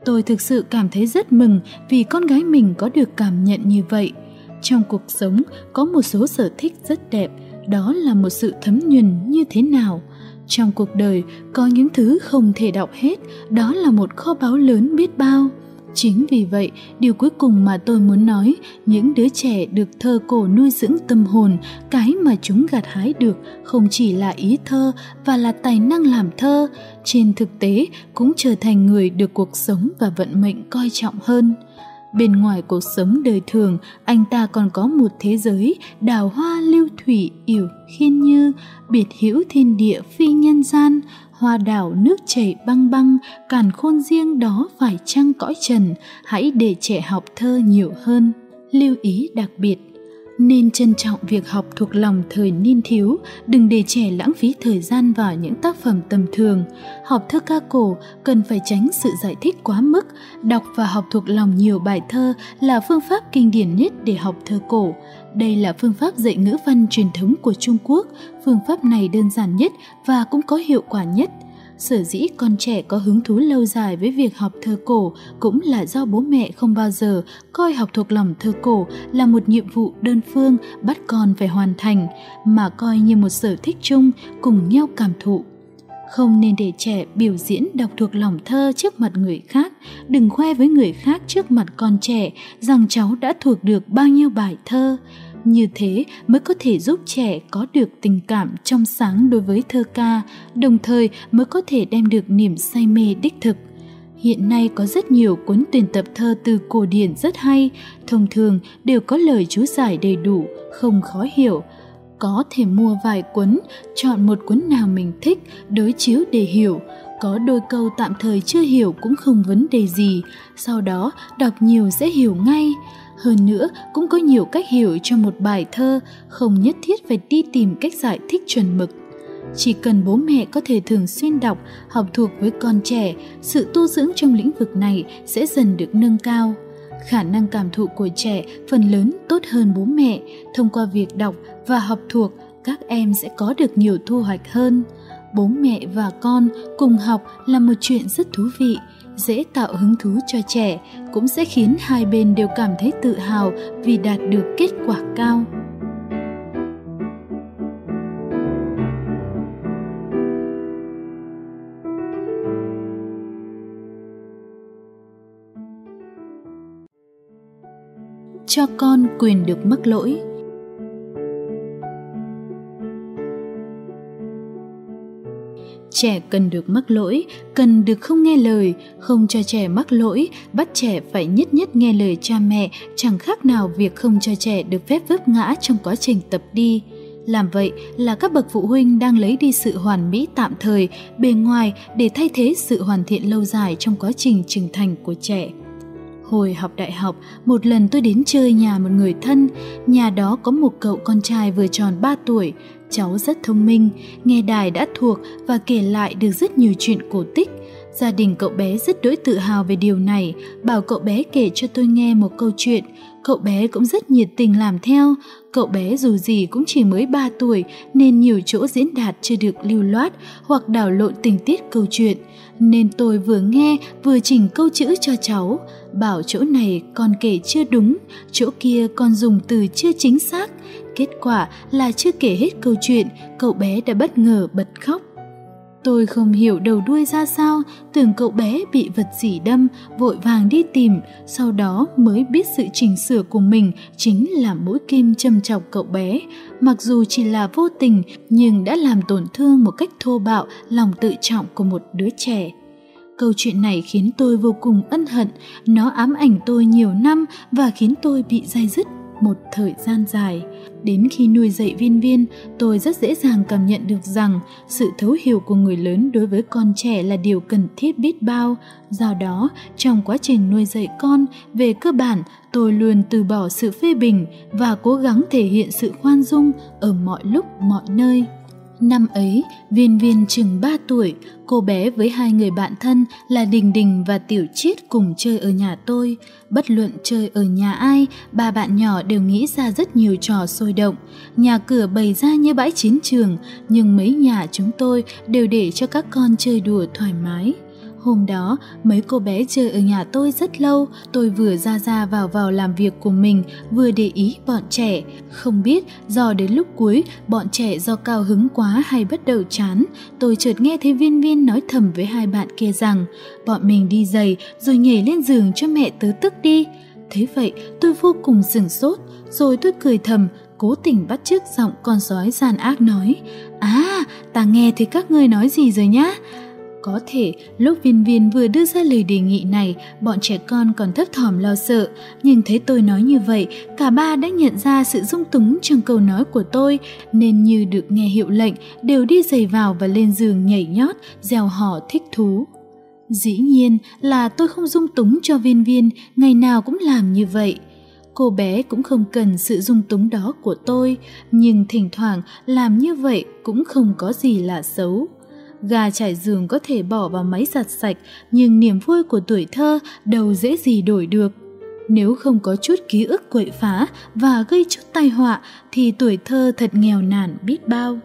Tôi thực sự cảm thấy rất mừng vì con gái mình có được cảm nhận như vậy. Trong cuộc sống có một số sở thích rất đẹp, đó là một sự thấm nhuần như thế nào. Trong cuộc đời có những thứ không thể đọc hết, đó là một kho báu lớn biết bao. Chính vì vậy, điều cuối cùng mà tôi muốn nói, những đứa trẻ được thơ cổ nuôi dưỡng tâm hồn, cái mà chúng gặt hái được không chỉ là ý thơ và là tài năng làm thơ, trên thực tế cũng trở thành người được cuộc sống và vận mệnh coi trọng hơn. Bên ngoài cuộc sống đời thường, anh ta còn có một thế giới đào hoa lưu thủy yểu khiên như, biệt hữu thiên địa phi nhân gian, hoa đảo nước chảy băng băng, càn khôn riêng đó phải chăng cõi trần, hãy để trẻ học thơ nhiều hơn. Lưu ý đặc biệt, nên trân trọng việc học thuộc lòng thời niên thiếu, đừng để trẻ lãng phí thời gian vào những tác phẩm tầm thường. Học thơ ca cổ cần phải tránh sự giải thích quá mức, đọc và học thuộc lòng nhiều bài thơ là phương pháp kinh điển nhất để học thơ cổ. Đây là phương pháp dạy ngữ văn truyền thống của Trung Quốc, phương pháp này đơn giản nhất và cũng có hiệu quả nhất. Sở dĩ con trẻ có hứng thú lâu dài với việc học thơ cổ cũng là do bố mẹ không bao giờ coi học thuộc lòng thơ cổ là một nhiệm vụ đơn phương bắt con phải hoàn thành, mà coi như một sở thích chung cùng nhau cảm thụ. Không nên để trẻ biểu diễn đọc thuộc lòng thơ trước mặt người khác, đừng khoe với người khác trước mặt con trẻ rằng cháu đã thuộc được bao nhiêu bài thơ. Như thế mới có thể giúp trẻ có được tình cảm trong sáng đối với thơ ca, đồng thời mới có thể đem được niềm say mê đích thực. Hiện nay có rất nhiều cuốn tuyển tập thơ từ cổ điển rất hay, thông thường đều có lời chú giải đầy đủ, không khó hiểu. Có thể mua vài cuốn, chọn một cuốn nào mình thích, đối chiếu để hiểu. Có đôi câu tạm thời chưa hiểu cũng không vấn đề gì, sau đó đọc nhiều sẽ hiểu ngay. Hơn nữa, cũng có nhiều cách hiểu cho một bài thơ, không nhất thiết phải đi tìm cách giải thích chuẩn mực. Chỉ cần bố mẹ có thể thường xuyên đọc, học thuộc với con trẻ, sự tu dưỡng trong lĩnh vực này sẽ dần được nâng cao. Khả năng cảm thụ của trẻ phần lớn tốt hơn bố mẹ, thông qua việc đọc và học thuộc, các em sẽ có được nhiều thu hoạch hơn. Bố mẹ và con cùng học là một chuyện rất thú vị, dễ tạo hứng thú cho trẻ, cũng sẽ khiến hai bên đều cảm thấy tự hào vì đạt được kết quả cao. Cho con quyền được mắc lỗi. Trẻ cần được mắc lỗi, cần được không nghe lời, không cho trẻ mắc lỗi, bắt trẻ phải nhất nhất nghe lời cha mẹ, chẳng khác nào việc không cho trẻ được phép vấp ngã trong quá trình tập đi. Làm vậy là các bậc phụ huynh đang lấy đi sự hoàn mỹ tạm thời, bề ngoài để thay thế sự hoàn thiện lâu dài trong quá trình trưởng thành của trẻ. Hồi học đại học, một lần tôi đến chơi nhà một người thân, nhà đó có một cậu con trai vừa tròn 3 tuổi, cháu rất thông minh, nghe đài đã thuộc và kể lại được rất nhiều chuyện cổ tích. Gia đình cậu bé rất đỗi tự hào về điều này, bảo cậu bé kể cho tôi nghe một câu chuyện. Cậu bé cũng rất nhiệt tình làm theo. Cậu bé dù gì cũng chỉ mới 3 tuổi nên nhiều chỗ diễn đạt chưa được lưu loát hoặc đảo lộn tình tiết câu chuyện. Nên tôi vừa nghe vừa chỉnh câu chữ cho cháu, bảo chỗ này con kể chưa đúng, chỗ kia con dùng từ chưa chính xác. Kết quả là chưa kể hết câu chuyện, cậu bé đã bất ngờ bật khóc. Tôi không hiểu đầu đuôi ra sao, tưởng cậu bé bị vật gì đâm, vội vàng đi tìm, sau đó mới biết sự chỉnh sửa của mình chính là mũi kim châm chọc cậu bé. Mặc dù chỉ là vô tình, nhưng đã làm tổn thương một cách thô bạo lòng tự trọng của một đứa trẻ. Câu chuyện này khiến tôi vô cùng ân hận, nó ám ảnh tôi nhiều năm và khiến tôi bị day dứt một thời gian dài. Đến khi nuôi dạy Viên Viên, tôi rất dễ dàng cảm nhận được rằng sự thấu hiểu của người lớn đối với con trẻ là điều cần thiết biết bao. Do đó, trong quá trình nuôi dạy con, về cơ bản, tôi luôn từ bỏ sự phê bình và cố gắng thể hiện sự khoan dung ở mọi lúc, mọi nơi. Năm ấy, Viên Viên chừng 3 tuổi, cô bé với hai người bạn thân là Đình Đình và Tiểu Chiết cùng chơi ở nhà tôi. Bất luận chơi ở nhà ai, ba bạn nhỏ đều nghĩ ra rất nhiều trò sôi động. Nhà cửa bày ra như bãi chiến trường, nhưng mấy nhà chúng tôi đều để cho các con chơi đùa thoải mái. Hôm đó, mấy cô bé chơi ở nhà tôi rất lâu, tôi vừa ra vào làm việc của mình, vừa để ý bọn trẻ. Không biết do đến lúc cuối, bọn trẻ do cao hứng quá hay bắt đầu chán, tôi chợt nghe thấy Viên Viên nói thầm với hai bạn kia rằng bọn mình đi giày rồi nhảy lên giường cho mẹ tớ tức đi. Thế vậy, tôi vô cùng sửng sốt, rồi tôi cười thầm, cố tình bắt chước giọng con sói gian ác nói: ta nghe thấy các ngươi nói gì rồi nhá. Có thể lúc Viên Viên vừa đưa ra lời đề nghị này, bọn trẻ con còn thấp thỏm lo sợ, nhưng thấy tôi nói như vậy, cả ba đã nhận ra sự dung túng trong câu nói của tôi, nên như được nghe hiệu lệnh, đều đi giày vào và lên giường nhảy nhót, reo hò thích thú. Dĩ nhiên là tôi không dung túng cho Viên Viên, ngày nào cũng làm như vậy. Cô bé cũng không cần sự dung túng đó của tôi, nhưng thỉnh thoảng làm như vậy cũng không có gì là xấu. Gà trải giường có thể bỏ vào máy giặt sạch, nhưng niềm vui của tuổi thơ đâu dễ gì đổi được. Nếu không có chút ký ức quậy phá và gây chút tai họa thì tuổi thơ thật nghèo nàn biết bao.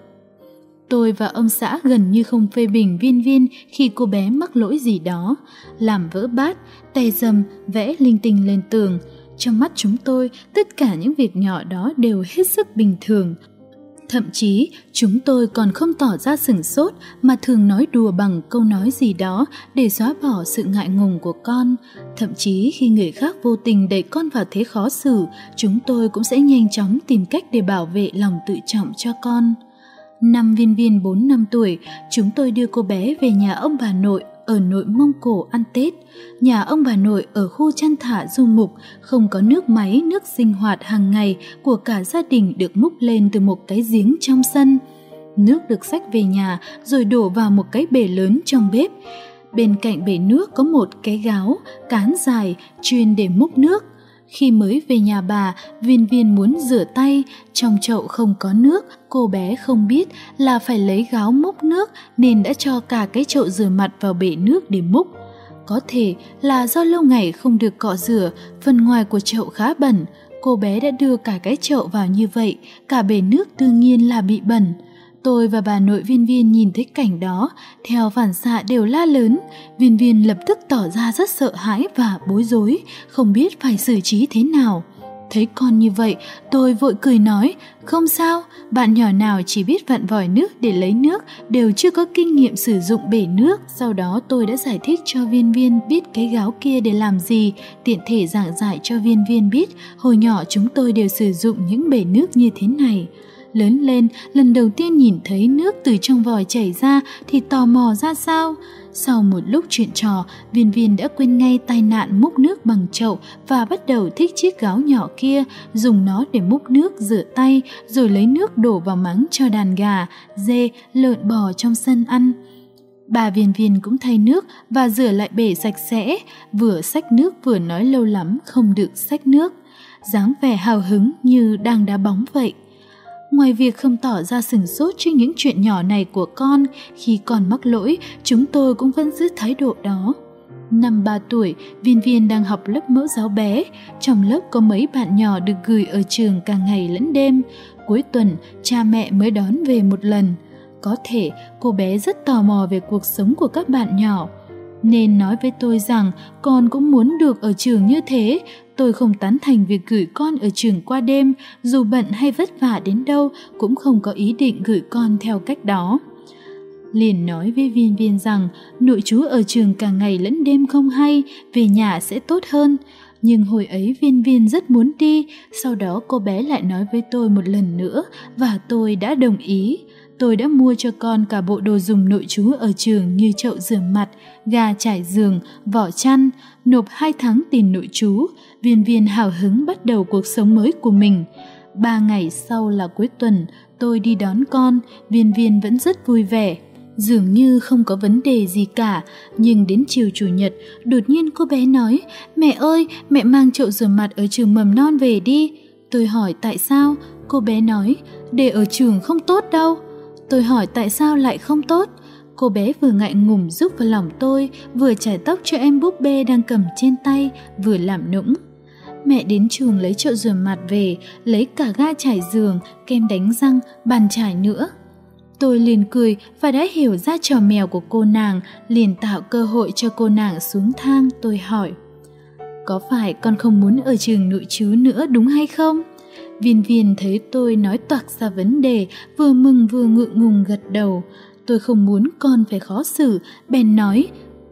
Tôi và ông xã gần như không phê bình Viên Viên khi cô bé mắc lỗi gì đó, làm vỡ bát, tay dầm, vẽ linh tinh lên tường. Trong mắt chúng tôi, tất cả những việc nhỏ đó đều hết sức bình thường. Thậm chí, chúng tôi còn không tỏ ra sửng sốt mà thường nói đùa bằng câu nói gì đó để xóa bỏ sự ngại ngùng của con. Thậm chí khi người khác vô tình đẩy con vào thế khó xử, chúng tôi cũng sẽ nhanh chóng tìm cách để bảo vệ lòng tự trọng cho con. Năm Viên Viên 4 năm tuổi, chúng tôi đưa cô bé về nhà ông bà nội ở nội Mông Cổ ăn Tết. Nhà ông bà nội ở khu chăn thả du mục, không có nước máy, nước sinh hoạt hàng ngày của cả gia đình được múc lên từ một cái giếng trong sân. Nước được xách về nhà rồi đổ vào một cái bể lớn trong bếp. Bên cạnh bể nước có một cái gáo, cán dài, chuyên để múc nước. Khi mới về nhà bà, Viên Viên muốn rửa tay, trong chậu không có nước, cô bé không biết là phải lấy gáo múc nước nên đã cho cả cái chậu rửa mặt vào bể nước để múc. Có thể là do lâu ngày không được cọ rửa, phần ngoài của chậu khá bẩn, cô bé đã đưa cả cái chậu vào như vậy, cả bể nước đương nhiên là bị bẩn. Tôi và bà nội Viên Viên nhìn thấy cảnh đó, theo phản xạ đều la lớn. Viên Viên lập tức tỏ ra rất sợ hãi và bối rối, không biết phải xử trí thế nào. Thấy con như vậy, tôi vội cười nói: không sao, bạn nhỏ nào chỉ biết vặn vòi nước để lấy nước đều chưa có kinh nghiệm sử dụng bể nước. Sau đó tôi đã giải thích cho Viên Viên biết cái gáo kia để làm gì, tiện thể giảng giải cho Viên Viên biết hồi nhỏ chúng tôi đều sử dụng những bể nước như thế này. Lớn lên, lần đầu tiên nhìn thấy nước từ trong vòi chảy ra thì tò mò ra sao. Sau một lúc chuyện trò, Viên Viên đã quên ngay tai nạn múc nước bằng chậu và bắt đầu thích chiếc gáo nhỏ kia, dùng nó để múc nước, rửa tay, rồi lấy nước đổ vào máng cho đàn gà, dê, lợn bò trong sân ăn. Bà Viên Viên cũng thay nước và rửa lại bể sạch sẽ, vừa xách nước vừa nói lâu lắm không được xách nước, dáng vẻ hào hứng như đang đá bóng vậy. Ngoài việc không tỏ ra sửng sốt trước những chuyện nhỏ này của con, khi con mắc lỗi, chúng tôi cũng vẫn giữ thái độ đó. Năm 3 tuổi, Viên Viên đang học lớp mẫu giáo bé. Trong lớp có mấy bạn nhỏ được gửi ở trường cả ngày lẫn đêm. Cuối tuần, cha mẹ mới đón về một lần. Có thể cô bé rất tò mò về cuộc sống của các bạn nhỏ, nên nói với tôi rằng con cũng muốn được ở trường như thế. Tôi không tán thành việc gửi con ở trường qua đêm, dù bận hay vất vả đến đâu cũng không có ý định gửi con theo cách đó. Liền nói với Viên Viên rằng nội trú ở trường cả ngày lẫn đêm không hay, về nhà sẽ tốt hơn. Nhưng hồi ấy Viên Viên rất muốn đi, sau đó cô bé lại nói với tôi một lần nữa và tôi đã đồng ý. Tôi đã mua cho con cả bộ đồ dùng nội trú ở trường như chậu rửa mặt, gà trải giường, vỏ chăn, nộp 2 tháng tiền nội trú. Viên Viên hào hứng bắt đầu cuộc sống mới của mình. 3 ngày sau là cuối tuần, tôi đi đón con, Viên Viên vẫn rất vui vẻ. Dường như không có vấn đề gì cả, nhưng đến chiều chủ nhật, đột nhiên cô bé nói: mẹ ơi, mẹ mang chậu rửa mặt ở trường mầm non về đi. Tôi hỏi tại sao, cô bé nói: để ở trường không tốt đâu. Tôi hỏi tại sao lại không tốt. Cô bé vừa ngại ngùng giúp vào lòng tôi, vừa chải tóc cho em búp bê đang cầm trên tay, vừa làm nũng. Mẹ đến trường lấy chậu rửa mặt về, lấy cả ga trải giường, kem đánh răng, bàn chải nữa. Tôi liền cười và đã hiểu ra trò mèo của cô nàng, liền tạo cơ hội cho cô nàng xuống thang. Tôi hỏi, có phải con không muốn ở trường nội trú nữa đúng hay không? Viên Viên thấy tôi nói toạc ra vấn đề, vừa mừng vừa ngượng ngùng gật đầu. Tôi không muốn con phải khó xử, bèn nói,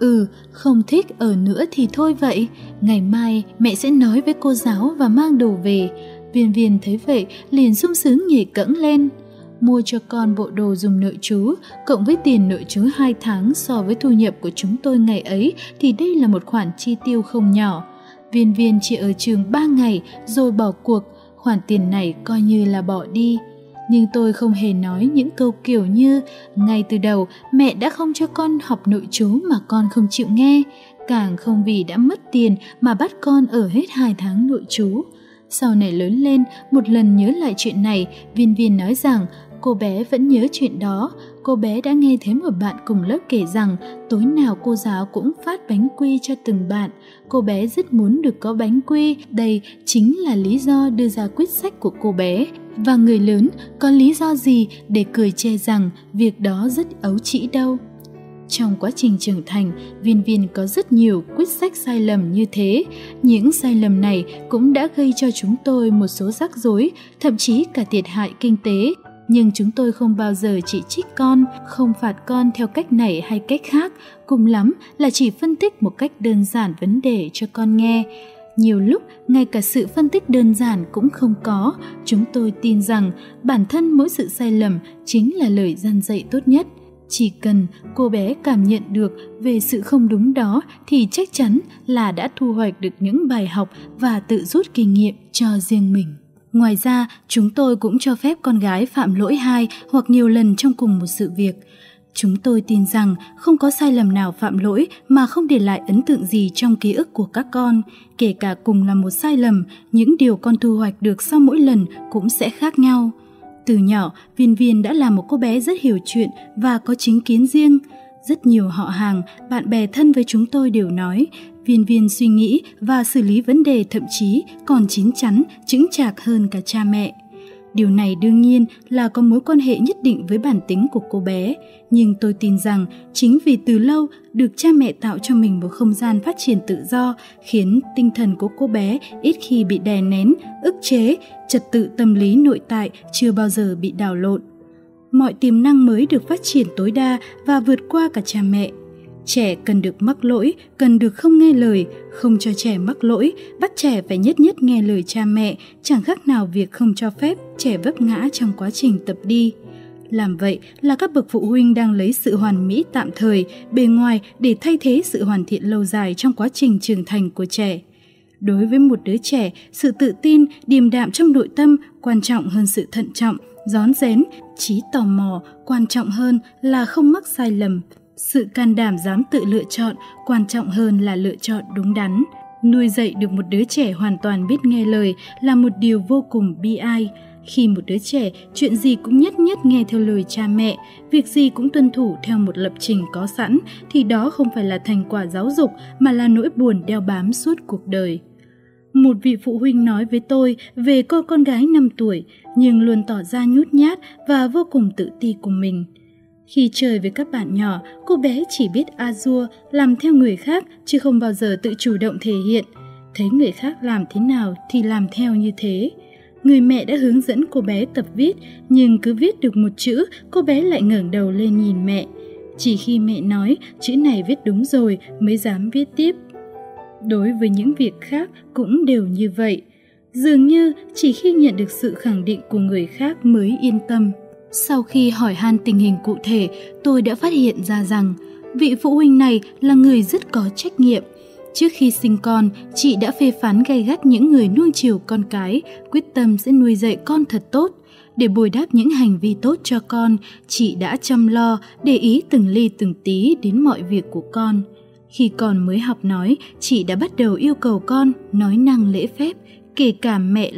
không thích ở nữa thì thôi vậy. Ngày mai mẹ sẽ nói với cô giáo và mang đồ về. Viên Viên thấy vậy liền sung sướng nhảy cẫng lên. Mua cho con bộ đồ dùng nội trú, cộng với tiền nội trú 2 tháng so với thu nhập của chúng tôi ngày ấy thì đây là một khoản chi tiêu không nhỏ. Viên Viên chỉ ở trường 3 ngày rồi bỏ cuộc, khoản tiền này coi như là bỏ đi. Nhưng tôi không hề nói những câu kiểu như ngay từ đầu mẹ đã không cho con học nội trú mà con không chịu nghe, càng không vì đã mất tiền mà bắt con ở hết 2 tháng nội trú. Sau này lớn lên, một lần nhớ lại chuyện này, Viên Viên nói rằng cô bé vẫn nhớ chuyện đó. Cô bé đã nghe thấy một bạn cùng lớp kể rằng tối nào cô giáo cũng phát bánh quy cho từng bạn. Cô bé rất muốn được có bánh quy, đây chính là lý do đưa ra quyết sách của cô bé. Và người lớn có lý do gì để cười chê rằng việc đó rất ấu trĩ đâu. Trong quá trình trưởng thành, Viên Viên có rất nhiều quyết sách sai lầm như thế. Những sai lầm này cũng đã gây cho chúng tôi một số rắc rối, thậm chí cả thiệt hại kinh tế. Nhưng chúng tôi không bao giờ chỉ trích con, không phạt con theo cách này hay cách khác, cùng lắm là chỉ phân tích một cách đơn giản vấn đề cho con nghe. Nhiều lúc, ngay cả sự phân tích đơn giản cũng không có. Chúng tôi tin rằng bản thân mỗi sự sai lầm chính là lời răn dạy tốt nhất. Chỉ cần cô bé cảm nhận được về sự không đúng đó thì chắc chắn là đã thu hoạch được những bài học và tự rút kinh nghiệm cho riêng mình. Ngoài ra, chúng tôi cũng cho phép con gái phạm lỗi 2 hoặc nhiều lần trong cùng một sự việc. Chúng tôi tin rằng không có sai lầm nào phạm lỗi mà không để lại ấn tượng gì trong ký ức của các con. Kể cả cùng là một sai lầm, những điều con thu hoạch được sau mỗi lần cũng sẽ khác nhau. Từ nhỏ, Viên Viên đã là một cô bé rất hiểu chuyện và có chính kiến riêng. Rất nhiều họ hàng, bạn bè thân với chúng tôi đều nói Viên Viên suy nghĩ và xử lý vấn đề thậm chí còn chín chắn, chững chạc hơn cả cha mẹ. Điều này đương nhiên là có mối quan hệ nhất định với bản tính của cô bé, nhưng tôi tin rằng chính vì từ lâu được cha mẹ tạo cho mình một không gian phát triển tự do, khiến tinh thần của cô bé ít khi bị đè nén, ức chế, trật tự tâm lý nội tại chưa bao giờ bị đảo lộn. Mọi tiềm năng mới được phát triển tối đa và vượt qua cả cha mẹ. Trẻ cần được mắc lỗi, cần được không nghe lời, không cho trẻ mắc lỗi, bắt trẻ phải nhất nhất nghe lời cha mẹ, chẳng khác nào việc không cho phép trẻ vấp ngã trong quá trình tập đi. Làm vậy là các bậc phụ huynh đang lấy sự hoàn mỹ tạm thời, bề ngoài để thay thế sự hoàn thiện lâu dài trong quá trình trưởng thành của trẻ. Đối với một đứa trẻ, sự tự tin, điềm đạm trong nội tâm quan trọng hơn sự thận trọng, rón rén, trí tò mò quan trọng hơn là không mắc sai lầm. Sự can đảm dám tự lựa chọn quan trọng hơn là lựa chọn đúng đắn. Nuôi dạy được một đứa trẻ hoàn toàn biết nghe lời là một điều vô cùng bi ai. Khi một đứa trẻ chuyện gì cũng nhất nhất nghe theo lời cha mẹ, việc gì cũng tuân thủ theo một lập trình có sẵn, thì đó không phải là thành quả giáo dục mà là nỗi buồn đeo bám suốt cuộc đời. Một vị phụ huynh nói với tôi về cô con gái 5 tuổi, nhưng luôn tỏ ra nhút nhát và vô cùng tự ti của mình. Khi chơi với các bạn nhỏ, cô bé chỉ biết a-dua, làm theo người khác chứ không bao giờ tự chủ động thể hiện. Thấy người khác làm thế nào thì làm theo như thế. Người mẹ đã hướng dẫn cô bé tập viết, nhưng cứ viết được một chữ, cô bé lại ngẩng đầu lên nhìn mẹ. Chỉ khi mẹ nói chữ này viết đúng rồi mới dám viết tiếp. Đối với những việc khác cũng đều như vậy. Dường như chỉ khi nhận được sự khẳng định của người khác mới yên tâm. Sau khi hỏi han tình hình cụ thể, tôi đã phát hiện ra rằng vị phụ huynh này là người rất có trách nhiệm. Trước khi sinh con, chị đã phê phán gay gắt những người nuông chiều con cái, quyết tâm sẽ nuôi dạy con thật tốt. Để bồi đáp những hành vi tốt cho con, chị đã chăm lo, để ý từng ly từng tí đến mọi việc của con. Khi con mới học nói, chị đã bắt đầu yêu cầu con nói năng lễ phép, kể cả là mẹ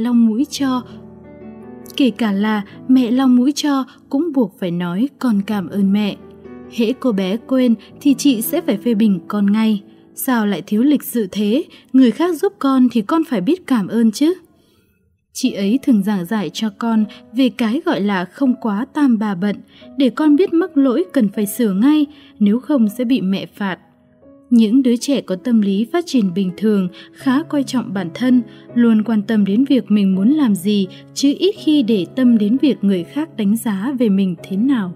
lau mũi cho cũng buộc phải nói con cảm ơn mẹ. Hễ cô bé quên thì chị sẽ phải phê bình con ngay. Sao lại thiếu lịch sự thế? Người khác giúp con thì con phải biết cảm ơn chứ. Chị ấy thường giảng giải cho con về cái gọi là không quá tam bà bận, để con biết mắc lỗi cần phải sửa ngay, nếu không sẽ bị mẹ phạt. Những đứa trẻ có tâm lý phát triển bình thường, khá coi trọng bản thân, luôn quan tâm đến việc mình muốn làm gì, chứ ít khi để tâm đến việc người khác đánh giá về mình thế nào.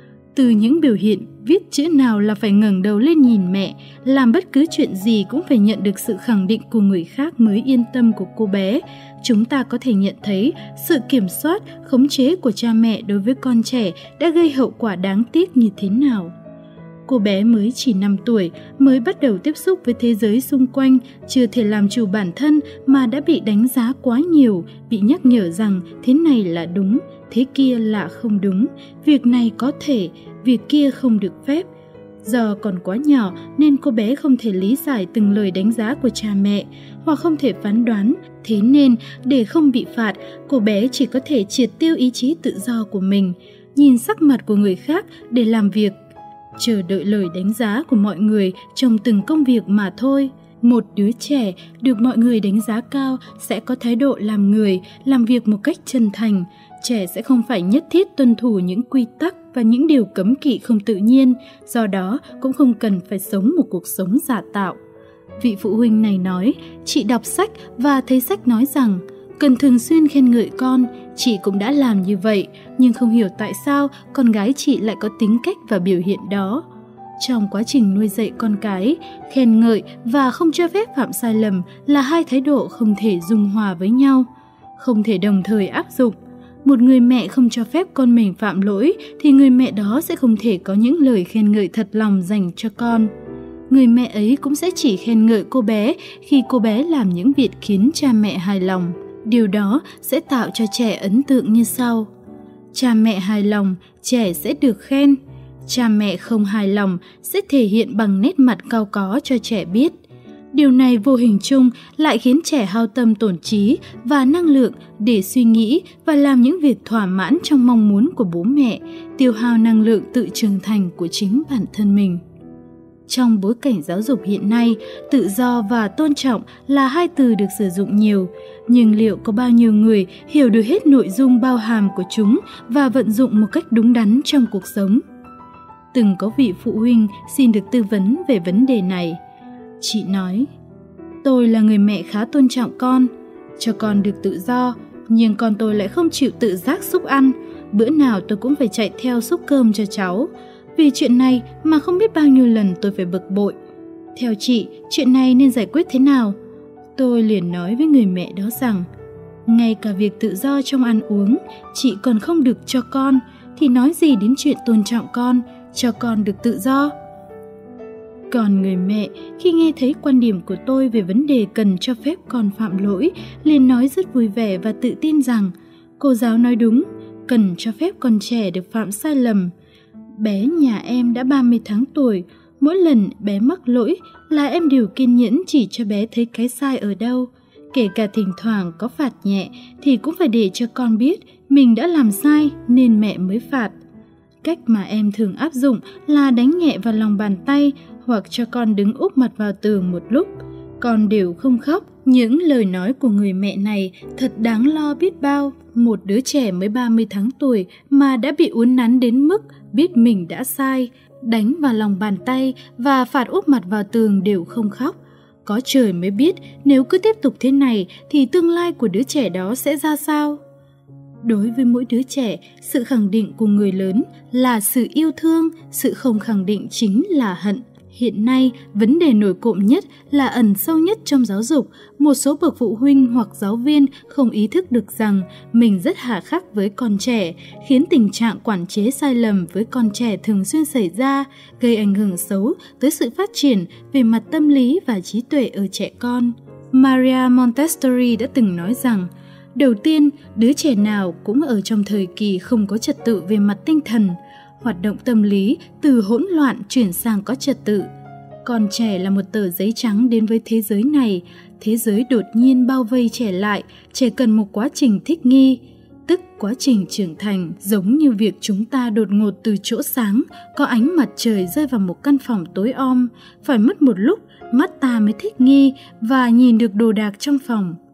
Từ những biểu hiện viết chữ nào là phải ngẩng đầu lên nhìn mẹ, làm bất cứ chuyện gì cũng phải nhận được sự khẳng định của người khác mới yên tâm của cô bé, chúng ta có thể nhận thấy sự kiểm soát, khống chế của cha mẹ đối với con trẻ đã gây hậu quả đáng tiếc như thế nào. Cô bé mới chỉ 5 tuổi, mới bắt đầu tiếp xúc với thế giới xung quanh, chưa thể làm chủ bản thân mà đã bị đánh giá quá nhiều, bị nhắc nhở rằng thế này là đúng, thế kia là không đúng, việc này có thể, việc kia không được phép. Do còn quá nhỏ nên cô bé không thể lý giải từng lời đánh giá của cha mẹ, hoặc không thể phán đoán, thế nên để không bị phạt, cô bé chỉ có thể triệt tiêu ý chí tự do của mình, nhìn sắc mặt của người khác để làm việc, chờ đợi lời đánh giá của mọi người trong từng công việc mà thôi. Một đứa trẻ được mọi người đánh giá cao sẽ có thái độ làm người, làm việc một cách chân thành. Trẻ sẽ không phải nhất thiết tuân thủ những quy tắc và những điều cấm kỵ không tự nhiên, do đó cũng không cần phải sống một cuộc sống giả tạo. Vị phụ huynh này nói, chị đọc sách và thấy sách nói rằng cần thường xuyên khen ngợi con. Chị cũng đã làm như vậy, nhưng không hiểu tại sao con gái chị lại có tính cách và biểu hiện đó. Trong quá trình nuôi dạy con cái, khen ngợi và không cho phép phạm sai lầm là hai thái độ không thể dung hòa với nhau, không thể đồng thời áp dụng. Một người mẹ không cho phép con mình phạm lỗi thì người mẹ đó sẽ không thể có những lời khen ngợi thật lòng dành cho con. Người mẹ ấy cũng sẽ chỉ khen ngợi cô bé khi cô bé làm những việc khiến cha mẹ hài lòng. Điều đó sẽ tạo cho trẻ ấn tượng như sau. Cha mẹ hài lòng, trẻ sẽ được khen. Cha mẹ không hài lòng sẽ thể hiện bằng nét mặt cau có cho trẻ biết. Điều này vô hình chung lại khiến trẻ hao tâm tổn trí và năng lượng để suy nghĩ và làm những việc thỏa mãn trong mong muốn của bố mẹ, tiêu hao năng lượng tự trưởng thành của chính bản thân mình. Trong bối cảnh giáo dục hiện nay, tự do và tôn trọng là hai từ được sử dụng nhiều, nhưng liệu có bao nhiêu người hiểu được hết nội dung bao hàm của chúng và vận dụng một cách đúng đắn trong cuộc sống? Từng có vị phụ huynh xin được tư vấn về vấn đề này. Chị nói, tôi là người mẹ khá tôn trọng con, cho con được tự do, nhưng con tôi lại không chịu tự giác xúc ăn. Bữa nào tôi cũng phải chạy theo xúc cơm cho cháu. Vì chuyện này mà không biết bao nhiêu lần tôi phải bực bội. Theo chị, chuyện này nên giải quyết thế nào? Tôi liền nói với người mẹ đó rằng, ngay cả việc tự do trong ăn uống, chị còn không được cho con, thì nói gì đến chuyện tôn trọng con, cho con được tự do? Còn người mẹ, khi nghe thấy quan điểm của tôi về vấn đề cần cho phép con phạm lỗi, liền nói rất vui vẻ và tự tin rằng, cô giáo nói đúng, cần cho phép con trẻ được phạm sai lầm. Bé nhà em đã 30 tháng tuổi, mỗi lần bé mắc lỗi là em đều kiên nhẫn chỉ cho bé thấy cái sai ở đâu. Kể cả thỉnh thoảng có phạt nhẹ thì cũng phải để cho con biết mình đã làm sai nên mẹ mới phạt. Cách mà em thường áp dụng là đánh nhẹ vào lòng bàn tay hoặc cho con đứng úp mặt vào tường một lúc. Con đều không khóc. Những lời nói của người mẹ này thật đáng lo biết bao. Một đứa trẻ mới 30 tháng tuổi mà đã bị uốn nắn đến mức biết mình đã sai, đánh vào lòng bàn tay và phạt úp mặt vào tường đều không khóc. Có trời mới biết nếu cứ tiếp tục thế này thì tương lai của đứa trẻ đó sẽ ra sao. Đối với mỗi đứa trẻ, sự khẳng định của người lớn là sự yêu thương, sự không khẳng định chính là hận. Hiện nay, vấn đề nổi cộm nhất là ẩn sâu nhất trong giáo dục. Một số bậc phụ huynh hoặc giáo viên không ý thức được rằng mình rất hà khắc với con trẻ, khiến tình trạng quản chế sai lầm với con trẻ thường xuyên xảy ra, gây ảnh hưởng xấu tới sự phát triển về mặt tâm lý và trí tuệ ở trẻ con. Maria Montessori đã từng nói rằng, đầu tiên, đứa trẻ nào cũng ở trong thời kỳ không có trật tự về mặt tinh thần. Hoạt động tâm lý từ hỗn loạn chuyển sang có trật tự. Con trẻ là một tờ giấy trắng đến với thế giới này. Thế giới đột nhiên bao vây trẻ lại, trẻ cần một quá trình thích nghi, tức quá trình trưởng thành, giống như việc chúng ta đột ngột từ chỗ sáng, có ánh mặt trời rơi vào một căn phòng tối om. Phải mất một lúc, mắt ta mới thích nghi và nhìn được đồ đạc trong phòng.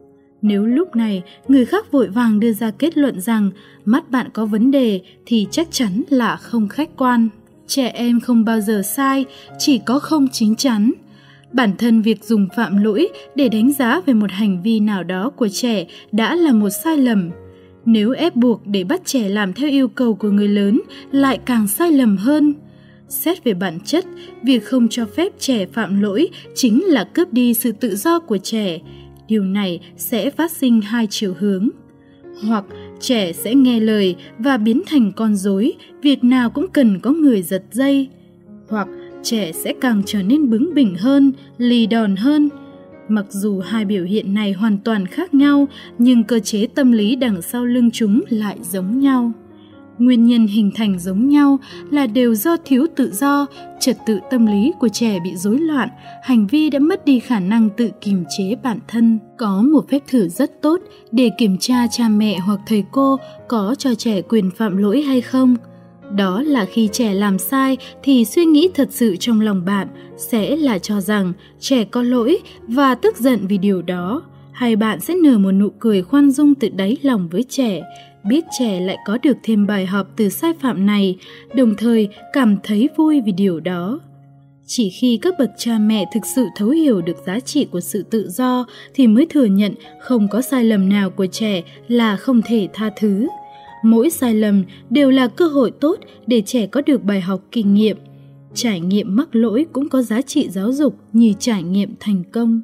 Nếu lúc này người khác vội vàng đưa ra kết luận rằng mắt bạn có vấn đề thì chắc chắn là không khách quan. Trẻ em không bao giờ sai, chỉ có không chín chắn. Bản thân việc dùng phạm lỗi để đánh giá về một hành vi nào đó của trẻ đã là một sai lầm. Nếu ép buộc để bắt trẻ làm theo yêu cầu của người lớn lại càng sai lầm hơn. Xét về bản chất, việc không cho phép trẻ phạm lỗi chính là cướp đi sự tự do của trẻ. Điều này sẽ phát sinh hai chiều hướng. Hoặc trẻ sẽ nghe lời và biến thành con rối, việc nào cũng cần có người giật dây. Hoặc trẻ sẽ càng trở nên bướng bỉnh hơn, lì đòn hơn. Mặc dù hai biểu hiện này hoàn toàn khác nhau, nhưng cơ chế tâm lý đằng sau lưng chúng lại giống nhau. Nguyên nhân hình thành giống nhau là đều do thiếu tự do, trật tự tâm lý của trẻ bị rối loạn, hành vi đã mất đi khả năng tự kiềm chế bản thân. Có một phép thử rất tốt để kiểm tra cha mẹ hoặc thầy cô có cho trẻ quyền phạm lỗi hay không. Đó là khi trẻ làm sai thì suy nghĩ thật sự trong lòng bạn sẽ là cho rằng trẻ có lỗi và tức giận vì điều đó, hay bạn sẽ nở một nụ cười khoan dung từ đáy lòng với trẻ, biết trẻ lại có được thêm bài học từ sai phạm này, đồng thời cảm thấy vui vì điều đó. Chỉ khi các bậc cha mẹ thực sự thấu hiểu được giá trị của sự tự do thì mới thừa nhận không có sai lầm nào của trẻ là không thể tha thứ. Mỗi sai lầm đều là cơ hội tốt để trẻ có được bài học kinh nghiệm. Trải nghiệm mắc lỗi cũng có giá trị giáo dục như trải nghiệm thành công.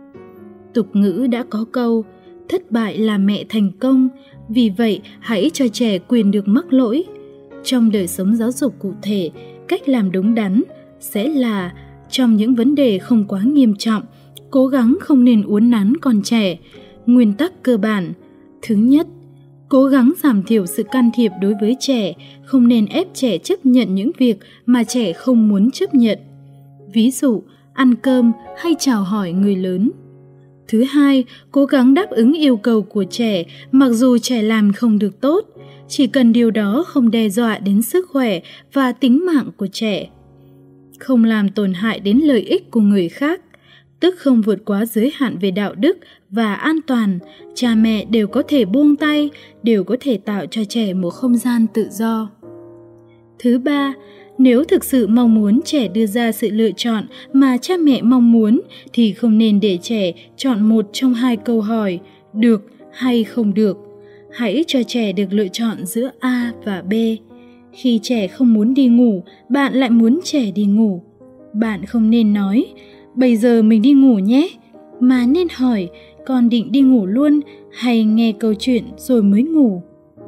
Tục ngữ đã có câu, thất bại là mẹ thành công, vì vậy hãy cho trẻ quyền được mắc lỗi. Trong đời sống giáo dục cụ thể, cách làm đúng đắn sẽ là trong những vấn đề không quá nghiêm trọng, cố gắng không nên uốn nắn con trẻ. Nguyên tắc cơ bản: thứ nhất, cố gắng giảm thiểu sự can thiệp đối với trẻ, không nên ép trẻ chấp nhận những việc mà trẻ không muốn chấp nhận. Ví dụ, ăn cơm hay chào hỏi người lớn. Thứ hai, cố gắng đáp ứng yêu cầu của trẻ mặc dù trẻ làm không được tốt, chỉ cần điều đó không đe dọa đến sức khỏe và tính mạng của trẻ. Không làm tổn hại đến lợi ích của người khác, tức không vượt quá giới hạn về đạo đức và an toàn, cha mẹ đều có thể buông tay, đều có thể tạo cho trẻ một không gian tự do. Thứ ba, nếu thực sự mong muốn trẻ đưa ra sự lựa chọn mà cha mẹ mong muốn thì không nên để trẻ chọn một trong hai câu hỏi, được hay không được. Hãy cho trẻ được lựa chọn giữa A và B. Khi trẻ không muốn đi ngủ, bạn lại muốn trẻ đi ngủ. Bạn không nên nói, bây giờ mình đi ngủ nhé, mà nên hỏi, con định đi ngủ luôn hay nghe câu chuyện rồi mới ngủ.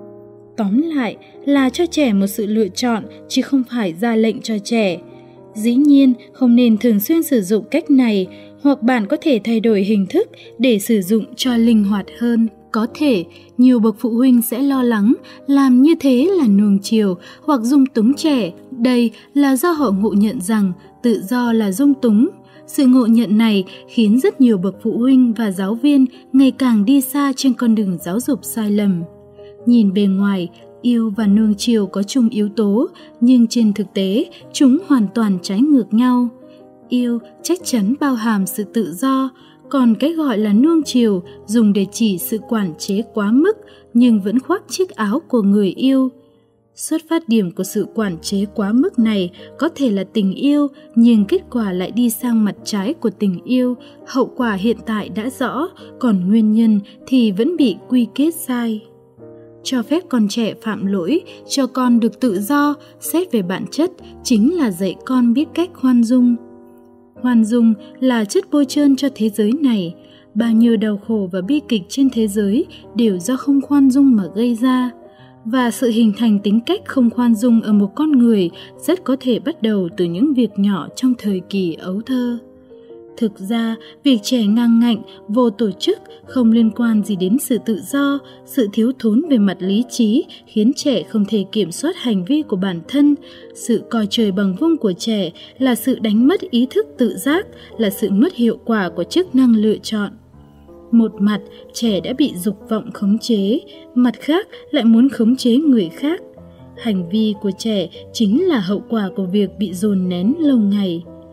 Tóm lại là cho trẻ một sự lựa chọn chứ không phải ra lệnh cho trẻ. Dĩ nhiên không nên thường xuyên sử dụng cách này, hoặc bạn có thể thay đổi hình thức để sử dụng cho linh hoạt hơn. Có thể nhiều bậc phụ huynh sẽ lo lắng làm như thế là nuông chiều hoặc dung túng trẻ. Đây là do họ ngộ nhận rằng tự do là dung túng. Sự ngộ nhận này khiến rất nhiều bậc phụ huynh và giáo viên ngày càng đi xa trên con đường giáo dục sai lầm. Nhìn bề ngoài, yêu và nuông chiều có chung yếu tố, nhưng trên thực tế, chúng hoàn toàn trái ngược nhau. Yêu chắc chắn bao hàm sự tự do, còn cái gọi là nuông chiều dùng để chỉ sự quản chế quá mức nhưng vẫn khoác chiếc áo của người yêu. Xuất phát điểm của sự quản chế quá mức này có thể là tình yêu, nhưng kết quả lại đi sang mặt trái của tình yêu. Hậu quả hiện tại đã rõ, còn nguyên nhân thì vẫn bị quy kết sai. Cho phép con trẻ phạm lỗi, cho con được tự do, xét về bản chất chính là dạy con biết cách khoan dung. Khoan dung là chất bôi trơn cho thế giới này. Bao nhiêu đau khổ và bi kịch trên thế giới đều do không khoan dung mà gây ra. Và sự hình thành tính cách không khoan dung ở một con người rất có thể bắt đầu từ những việc nhỏ trong thời kỳ ấu thơ. Thực ra, việc trẻ ngang ngạnh, vô tổ chức không liên quan gì đến sự tự do, sự thiếu thốn về mặt lý trí khiến trẻ không thể kiểm soát hành vi của bản thân. Sự coi trời bằng vung của trẻ là sự đánh mất ý thức tự giác, là sự mất hiệu quả của chức năng lựa chọn. Một mặt, trẻ đã bị dục vọng khống chế, mặt khác lại muốn khống chế người khác. Hành vi của trẻ chính là hậu quả của việc bị dồn nén lâu ngày.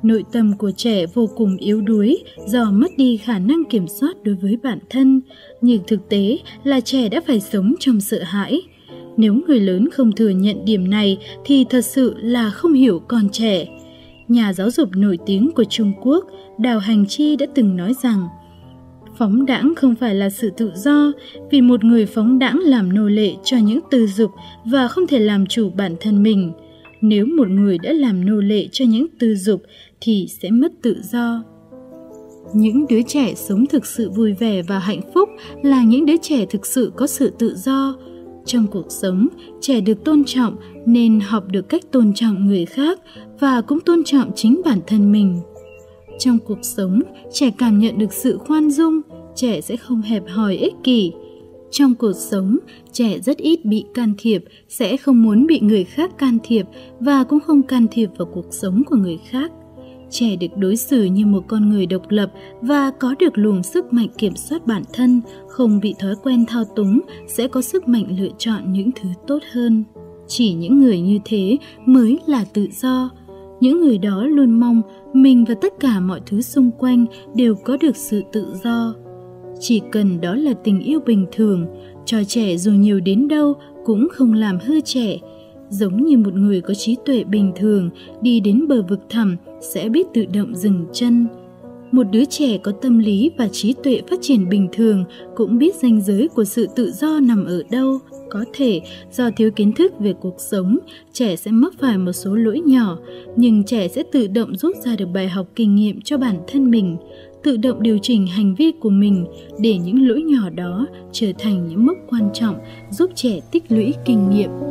Nội tâm của trẻ vô cùng yếu đuối do mất đi khả năng kiểm soát đối với bản thân, nhưng thực tế là trẻ đã phải sống trong sợ hãi. Nếu người lớn không thừa nhận điểm này thì thật sự là không hiểu con trẻ. Nhà giáo dục nổi tiếng của Trung Quốc, Đào Hành Chi đã từng nói rằng phóng đãng không phải là sự tự do, vì một người phóng đãng làm nô lệ cho những tư dục và không thể làm chủ bản thân mình. Nếu một người đã làm nô lệ cho những tư dục thì sẽ mất tự do. Những đứa trẻ sống thực sự vui vẻ và hạnh phúc là những đứa trẻ thực sự có sự tự do. Trong cuộc sống, trẻ được tôn trọng nên học được cách tôn trọng người khác và cũng tôn trọng chính bản thân mình. Trong cuộc sống, trẻ cảm nhận được sự khoan dung, trẻ sẽ không hẹp hòi ích kỷ. Trong cuộc sống, trẻ rất ít bị can thiệp, sẽ không muốn bị người khác can thiệp và cũng không can thiệp vào cuộc sống của người khác. Trẻ được đối xử như một con người độc lập và có được luồng sức mạnh kiểm soát bản thân, không bị thói quen thao túng, sẽ có sức mạnh lựa chọn những thứ tốt hơn. Chỉ những người như thế mới là tự do. Những người đó luôn mong mình và tất cả mọi thứ xung quanh đều có được sự tự do. Chỉ cần đó là tình yêu bình thường, cho trẻ dù nhiều đến đâu cũng không làm hư trẻ. Giống như một người có trí tuệ bình thường, đi đến bờ vực thẳm sẽ biết tự động dừng chân. Một đứa trẻ có tâm lý và trí tuệ phát triển bình thường cũng biết ranh giới của sự tự do nằm ở đâu. Có thể do thiếu kiến thức về cuộc sống, trẻ sẽ mắc phải một số lỗi nhỏ, nhưng trẻ sẽ tự động rút ra được bài học kinh nghiệm cho bản thân mình, tự động điều chỉnh hành vi của mình để những lỗi nhỏ đó trở thành những mốc quan trọng giúp trẻ tích lũy kinh nghiệm.